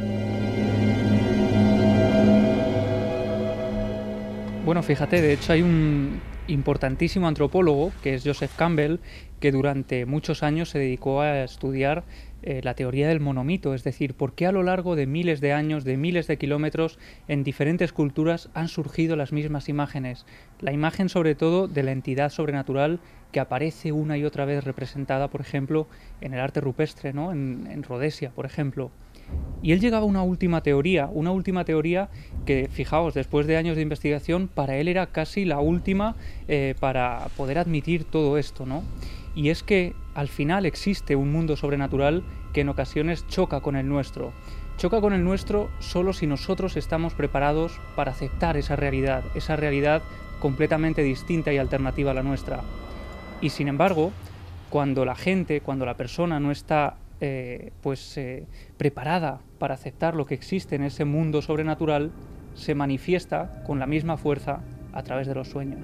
Speaker 6: Bueno, fíjate, de hecho hay un importantísimo antropólogo, que es Joseph Campbell, que durante muchos años se dedicó a estudiar la teoría del monomito, es decir, por qué a lo largo de miles de años, de miles de kilómetros, en diferentes culturas han surgido las mismas imágenes. La imagen, sobre todo, de la entidad sobrenatural que aparece una y otra vez representada, por ejemplo, en el arte rupestre, ¿no? En Rhodesia, por ejemplo. Y él llegaba a una última teoría que, fijaos, después de años de investigación, para él era casi la última para poder admitir todo esto, ¿no? Y es que al final existe un mundo sobrenatural que en ocasiones choca con el nuestro. Choca con el nuestro solo si nosotros estamos preparados para aceptar esa realidad completamente distinta y alternativa a la nuestra. Y sin embargo, cuando la persona no está preparada para aceptar lo que existe en ese mundo sobrenatural, se manifiesta con la misma fuerza a través de los sueños.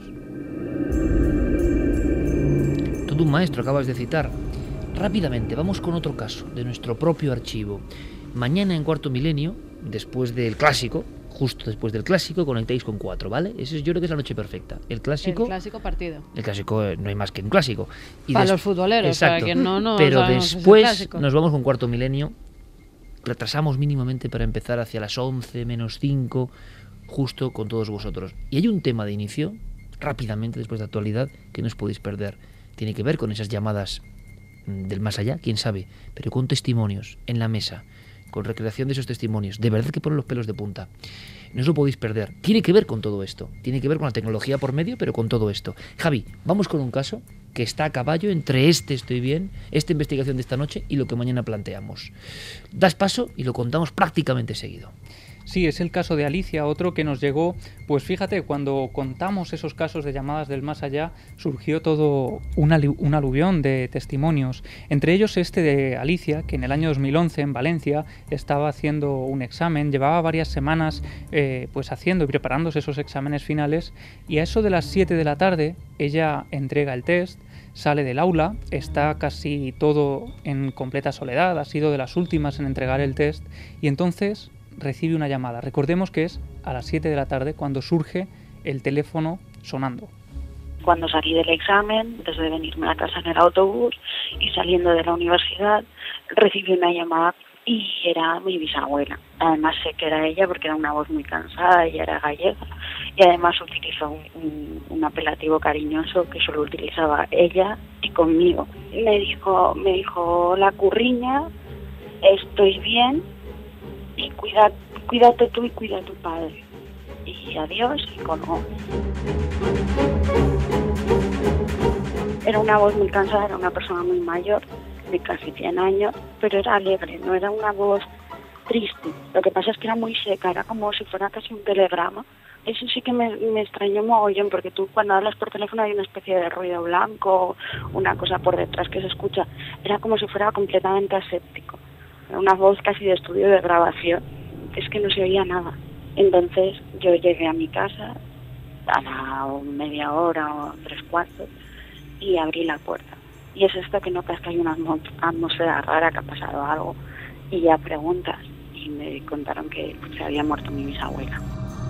Speaker 2: Todo un maestro acabas de citar. Rápidamente, vamos con otro caso de nuestro propio archivo. Mañana en Cuarto Milenio, después del clásico, justo después del clásico, conectáis con 4, ¿vale? Eso yo creo que es la noche perfecta. El clásico partido. El clásico no hay más que un clásico. Y
Speaker 3: para los futboleros,
Speaker 2: exacto,
Speaker 3: para quien no
Speaker 2: pero después nos vamos con Cuarto Milenio. Retrasamos mínimamente para empezar hacia las 11 menos 5, justo con todos vosotros. Y hay un tema de inicio, rápidamente, después de actualidad, que no os podéis perder. Tiene que ver con esas llamadas del más allá, quién sabe, pero con testimonios en la mesa, con recreación de esos testimonios. De verdad que ponen los pelos de punta. No os lo podéis perder. Tiene que ver con todo esto. Tiene que ver con la tecnología por medio, pero con todo esto. Javi, vamos con un caso que está a caballo entre estoy bien, esta investigación de esta noche y lo que mañana planteamos. Das paso y lo contamos prácticamente seguido.
Speaker 6: Sí, es el caso de Alicia, otro que nos llegó, pues fíjate, cuando contamos esos casos de llamadas del más allá, surgió todo un aluvión de testimonios. Entre ellos este de Alicia, que en el año 2011 en Valencia estaba haciendo un examen, llevaba varias semanas pues haciendo y preparándose esos exámenes finales, y a eso de las 7 de la tarde ella entrega el test, sale del aula, está casi todo en completa soledad, ha sido de las últimas en entregar el test, y entonces recibe una llamada. Recordemos que es a las 7 de la tarde cuando surge el teléfono sonando.
Speaker 10: Cuando salí del examen, desde venirme a casa en el autobús y saliendo de la universidad, recibí una llamada y era mi bisabuela. Además sé que era ella porque era una voz muy cansada, ella era gallega y además utilizó un apelativo cariñoso que solo utilizaba ella y conmigo. Me dijo la curriña, estoy bien, y cuídate tú y cuida a tu padre. Y adiós, y colgó. Era una voz muy cansada, era una persona muy mayor, de casi 100 años, pero era alegre, no era una voz triste. Lo que pasa es que era muy seca, era como si fuera casi un telegrama. Eso sí que me extrañó mogollón, porque tú cuando hablas por teléfono hay una especie de ruido blanco, una cosa por detrás que se escucha. Era como si fuera completamente aséptico. Una voz casi de estudio de grabación, es que no se oía nada. Entonces yo llegué a mi casa a la media hora o 3/4 y abrí la puerta. Y es esto que notas que hay una atmósfera rara, que ha pasado algo, y ya preguntas. Y me contaron que se había muerto mi bisabuela.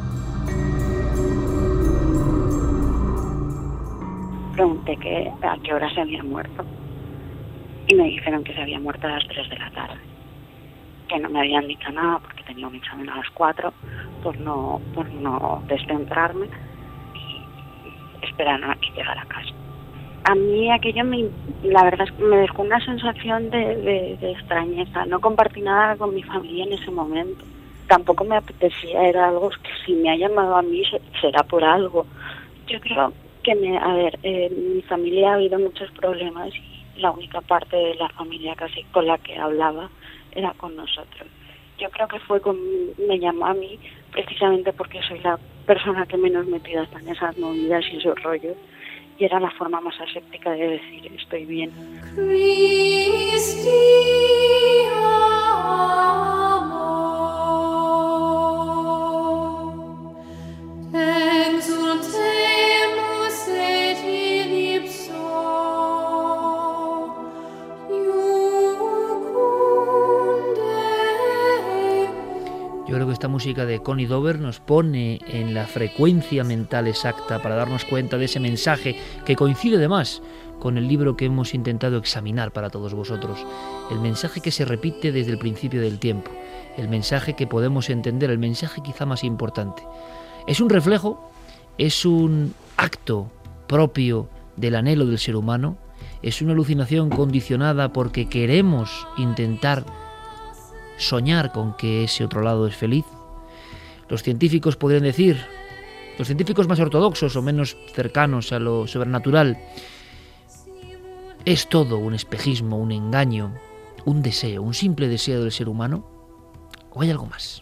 Speaker 10: Pregunté a qué hora se había muerto y me dijeron que se había muerto a las 3 de la tarde. que no me habían dicho nada porque tenía un examen a las 4, por no descentrarme y esperaron a que llegara a casa. A mí aquello la verdad es que me dejó una sensación de extrañeza. No compartí nada con mi familia en ese momento. Tampoco me apetecía, era algo que si me ha llamado a mí será por algo. Yo creo que en mi familia ha habido muchos problemas y la única parte de la familia casi con la que hablaba era con nosotros. Yo creo que me llamó a mí precisamente porque soy la persona que menos metida está en esas movidas y esos rollos, y era la forma más aséptica de decir estoy bien.
Speaker 2: Yo creo que esta música de Connie Dover nos pone en la frecuencia mental exacta para darnos cuenta de ese mensaje que coincide además con el libro que hemos intentado examinar para todos vosotros. El mensaje que se repite desde el principio del tiempo, el mensaje que podemos entender, el mensaje quizá más importante. Es un reflejo, es un acto propio del anhelo del ser humano, es una alucinación condicionada porque queremos intentar soñar con que ese otro lado es feliz. Los científicos podrían decir, los científicos más ortodoxos o menos cercanos a lo sobrenatural, ¿es todo un espejismo, un engaño, un deseo, un simple deseo del ser humano? ¿O hay algo más?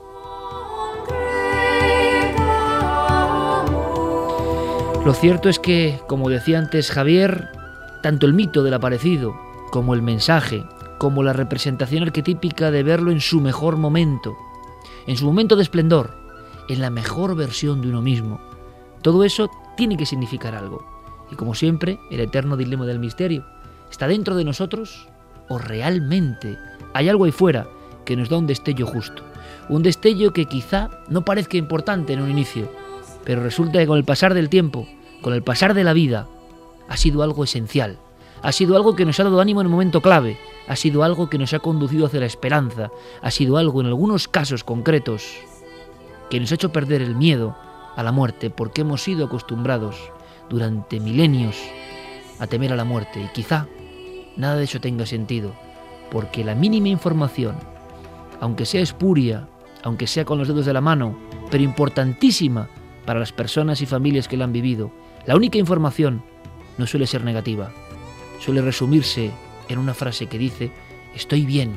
Speaker 2: Lo cierto es que, como decía antes Javier, tanto el mito del aparecido como el mensaje, como la representación arquetípica de verlo en su mejor momento, en su momento de esplendor, en la mejor versión de uno mismo. Todo eso tiene que significar algo. Y como siempre, el eterno dilema del misterio, ¿está dentro de nosotros o realmente hay algo ahí fuera que nos da un destello justo? Un destello que quizá no parezca importante en un inicio, pero resulta que con el pasar del tiempo, con el pasar de la vida, ha sido algo esencial. Ha sido algo que nos ha dado ánimo en un momento clave, ha sido algo que nos ha conducido hacia la esperanza, ha sido algo en algunos casos concretos que nos ha hecho perder el miedo a la muerte, porque hemos sido acostumbrados durante milenios a temer a la muerte, y quizá nada de eso tenga sentido, porque la mínima información, aunque sea espuria, aunque sea con los dedos de la mano, pero importantísima para las personas y familias que la han vivido, la única información no suele ser negativa. Suele resumirse en una frase que dice: estoy bien.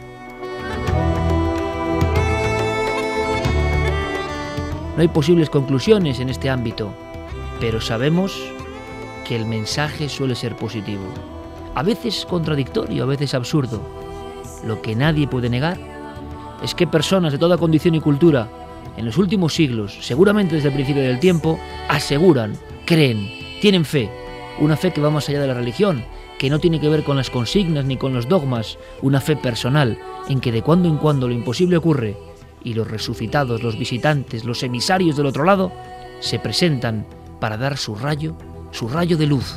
Speaker 2: No hay posibles conclusiones en este ámbito, pero sabemos que el mensaje suele ser positivo. A veces contradictorio, a veces absurdo. Lo que nadie puede negar es que personas de toda condición y cultura, en los últimos siglos, seguramente desde el principio del tiempo, aseguran, creen, tienen fe. Una fe que va más allá de la religión, que no tiene que ver con las consignas ni con los dogmas, una fe personal, en que de cuando en cuando lo imposible ocurre, y los resucitados, los visitantes, los emisarios del otro lado, se presentan para dar su rayo de luz.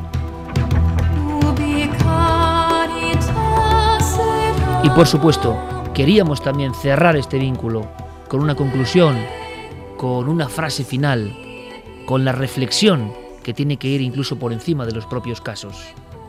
Speaker 2: Y por supuesto, queríamos también cerrar este vínculo con una conclusión, con una frase final, con la reflexión que tiene que ir incluso por encima de los propios casos.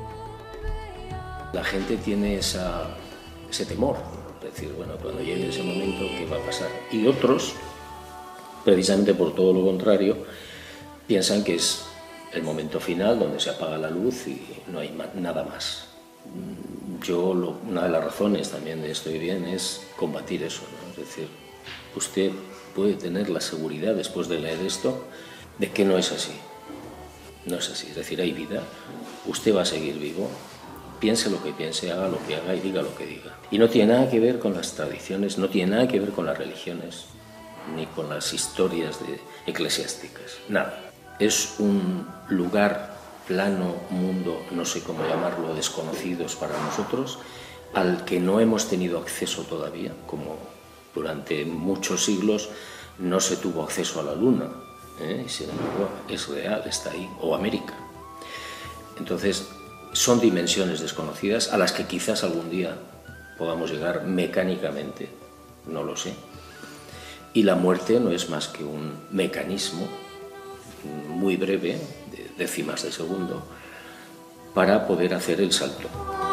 Speaker 8: La gente tiene ese temor, es decir, bueno, cuando llegue ese momento, ¿qué va a pasar? Y otros, precisamente por todo lo contrario, piensan que es el momento final donde se apaga la luz y no hay nada más. Una de las razones también de Estoy Bien es combatir eso, ¿no? Es decir, usted puede tener la seguridad después de leer esto de que no es así. No es así, es decir, hay vida, usted va a seguir vivo, piense lo que piense, haga lo que haga y diga lo que diga. Y no tiene nada que ver con las tradiciones, no tiene nada que ver con las religiones, ni con las historias eclesiásticas, nada. Es un lugar, plano, mundo, no sé cómo llamarlo, desconocidos para nosotros, al que no hemos tenido acceso todavía, como durante muchos siglos no se tuvo acceso a la Luna. Y sin embargo es real, está ahí, o América. Entonces son dimensiones desconocidas a las que quizás algún día podamos llegar mecánicamente, no lo sé. Y la muerte no es más que un mecanismo muy breve, de décimas de segundo, para poder hacer el salto.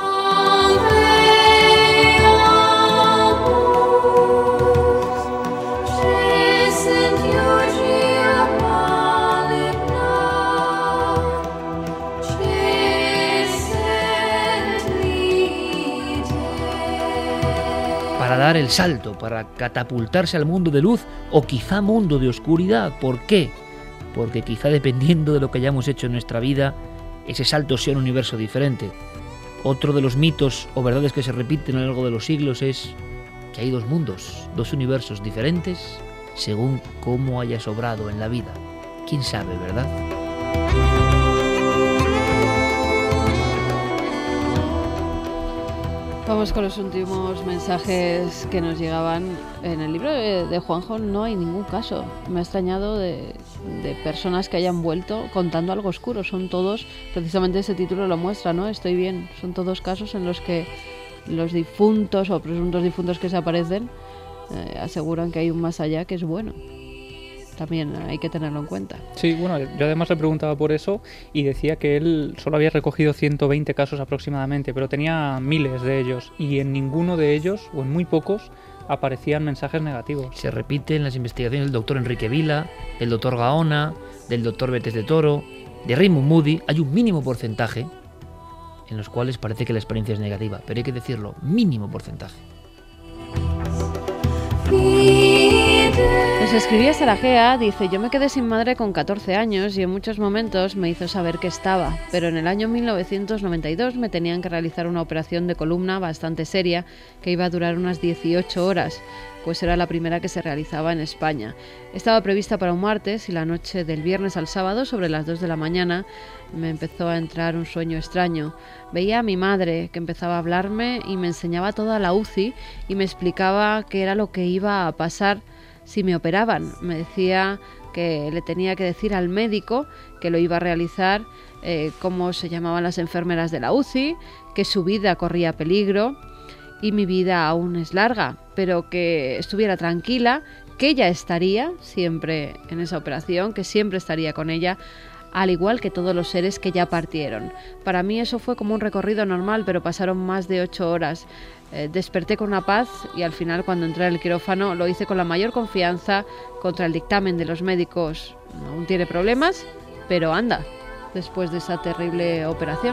Speaker 2: Para dar el salto, para catapultarse al mundo de luz o quizá mundo de oscuridad. ¿Por qué? Porque quizá dependiendo de lo que hayamos hecho en nuestra vida, ese salto sea un universo diferente. Otro de los mitos o verdades que se repiten a lo largo de los siglos es que hay dos mundos, dos universos diferentes según cómo hayas obrado en la vida. ¿Quién sabe, verdad?
Speaker 3: Vamos con los últimos mensajes que nos llegaban. En el libro de Juanjo no hay ningún caso. Me ha extrañado de personas que hayan vuelto contando algo oscuro. Son todos, precisamente ese título lo muestra, ¿no? Estoy bien. Son todos casos en los que los difuntos o presuntos difuntos que se aparecen aseguran que hay un más allá que es bueno. También hay que tenerlo en cuenta.
Speaker 6: Sí, bueno, yo además le preguntaba por eso y decía que él solo había recogido 120 casos aproximadamente, pero tenía miles de ellos y en ninguno de ellos, o en muy pocos, aparecían mensajes negativos.
Speaker 2: Se repiten las investigaciones del doctor Enrique Vila, del doctor Gaona, del doctor Betes de Toro, de Raymond Moody. Hay un mínimo porcentaje en los cuales parece que la experiencia es negativa, pero hay que decirlo, mínimo porcentaje.
Speaker 3: Nos escribía Sarajea, dice: yo me quedé sin madre con 14 años y en muchos momentos me hizo saber que estaba, pero en el año 1992 me tenían que realizar una operación de columna bastante seria que iba a durar unas 18 horas, pues era la primera que se realizaba en España. Estaba prevista para un martes y la noche del viernes al sábado, sobre las 2 de la mañana, me empezó a entrar un sueño extraño. Veía a mi madre que empezaba a hablarme y me enseñaba toda la UCI y me explicaba qué era lo que iba a pasar si me operaban. Me decía que le tenía que decir al médico que lo iba a realizar, cómo se llamaban las enfermeras de la UCI, que su vida corría peligro y mi vida aún es larga, pero que estuviera tranquila, que ella estaría siempre en esa operación, que siempre estaría con ella, al igual que todos los seres que ya partieron. Para mí eso fue como un recorrido normal, pero pasaron más de 8 horas. Desperté con una paz y al final, cuando entré al quirófano, lo hice con la mayor confianza. Contra el dictamen de los médicos aún tiene problemas, pero anda, después de esa terrible operación.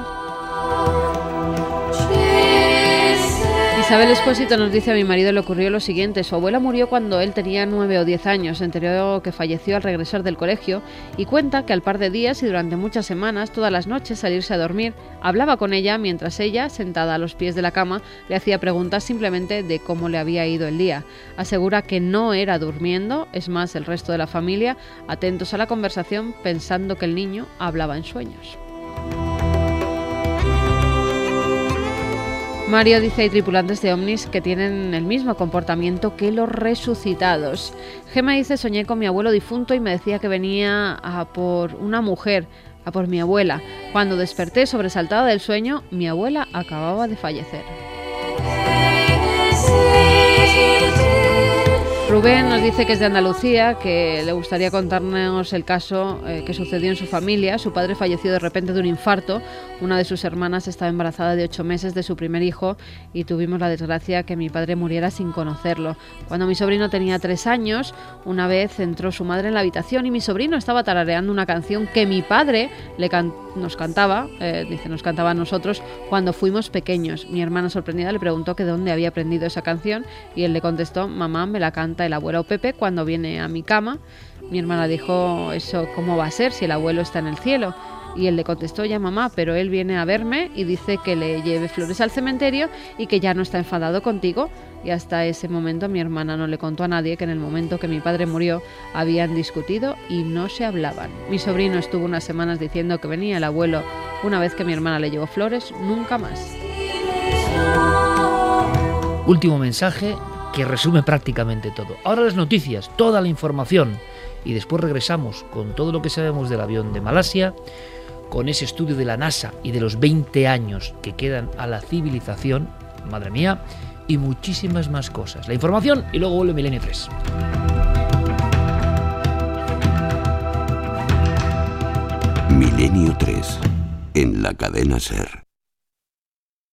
Speaker 3: Isabel Espósito nos dice: a mi marido le ocurrió lo siguiente. Su abuela murió cuando él tenía 9 o 10 años. Se enteró que falleció al regresar del colegio y cuenta que al par de días y durante muchas semanas, todas las noches, al irse a dormir, hablaba con ella mientras ella, sentada a los pies de la cama, le hacía preguntas simplemente de cómo le había ido el día. Asegura que no era durmiendo, es más, el resto de la familia, atentos a la conversación, pensando que el niño hablaba en sueños. Mario dice: hay tripulantes de ovnis que tienen el mismo comportamiento que los resucitados. Gema dice: soñé con mi abuelo difunto y me decía que venía a por una mujer, a por mi abuela. Cuando desperté sobresaltada del sueño, mi abuela acababa de fallecer. Rubén nos dice que es de Andalucía, que le gustaría contarnos el caso que sucedió en su familia. Su padre falleció de repente de un infarto. Una de sus hermanas estaba embarazada de 8 meses de su primer hijo y tuvimos la desgracia que mi padre muriera sin conocerlo. Cuando mi sobrino tenía 3 años, una vez entró su madre en la habitación y mi sobrino estaba tarareando una canción que mi padre nos cantaba, nos cantaba a nosotros cuando fuimos pequeños. Mi hermana, sorprendida, le preguntó que de dónde había aprendido esa canción y él le contestó: mamá, me la canta el abuelo Pepe cuando viene a mi cama. Mi hermana dijo: ¿eso cómo va a ser si el abuelo está en el cielo? Y él le contestó: ya mamá, pero él viene a verme y dice que le lleve flores al cementerio y que ya no está enfadado contigo. Y hasta ese momento mi hermana no le contó a nadie que en el momento que mi padre murió habían discutido y no se hablaban. Mi sobrino estuvo unas semanas diciendo que venía el abuelo una vez que mi hermana le llevó flores, nunca más.
Speaker 2: Último mensaje que resume prácticamente todo. Ahora las noticias, toda la información, y después regresamos con todo lo que sabemos del avión de Malasia, con ese estudio de la NASA y de los 20 años que quedan a la civilización, madre mía, y muchísimas más cosas. La información y luego vuelve Milenio 3.
Speaker 1: Milenio 3 en la cadena SER.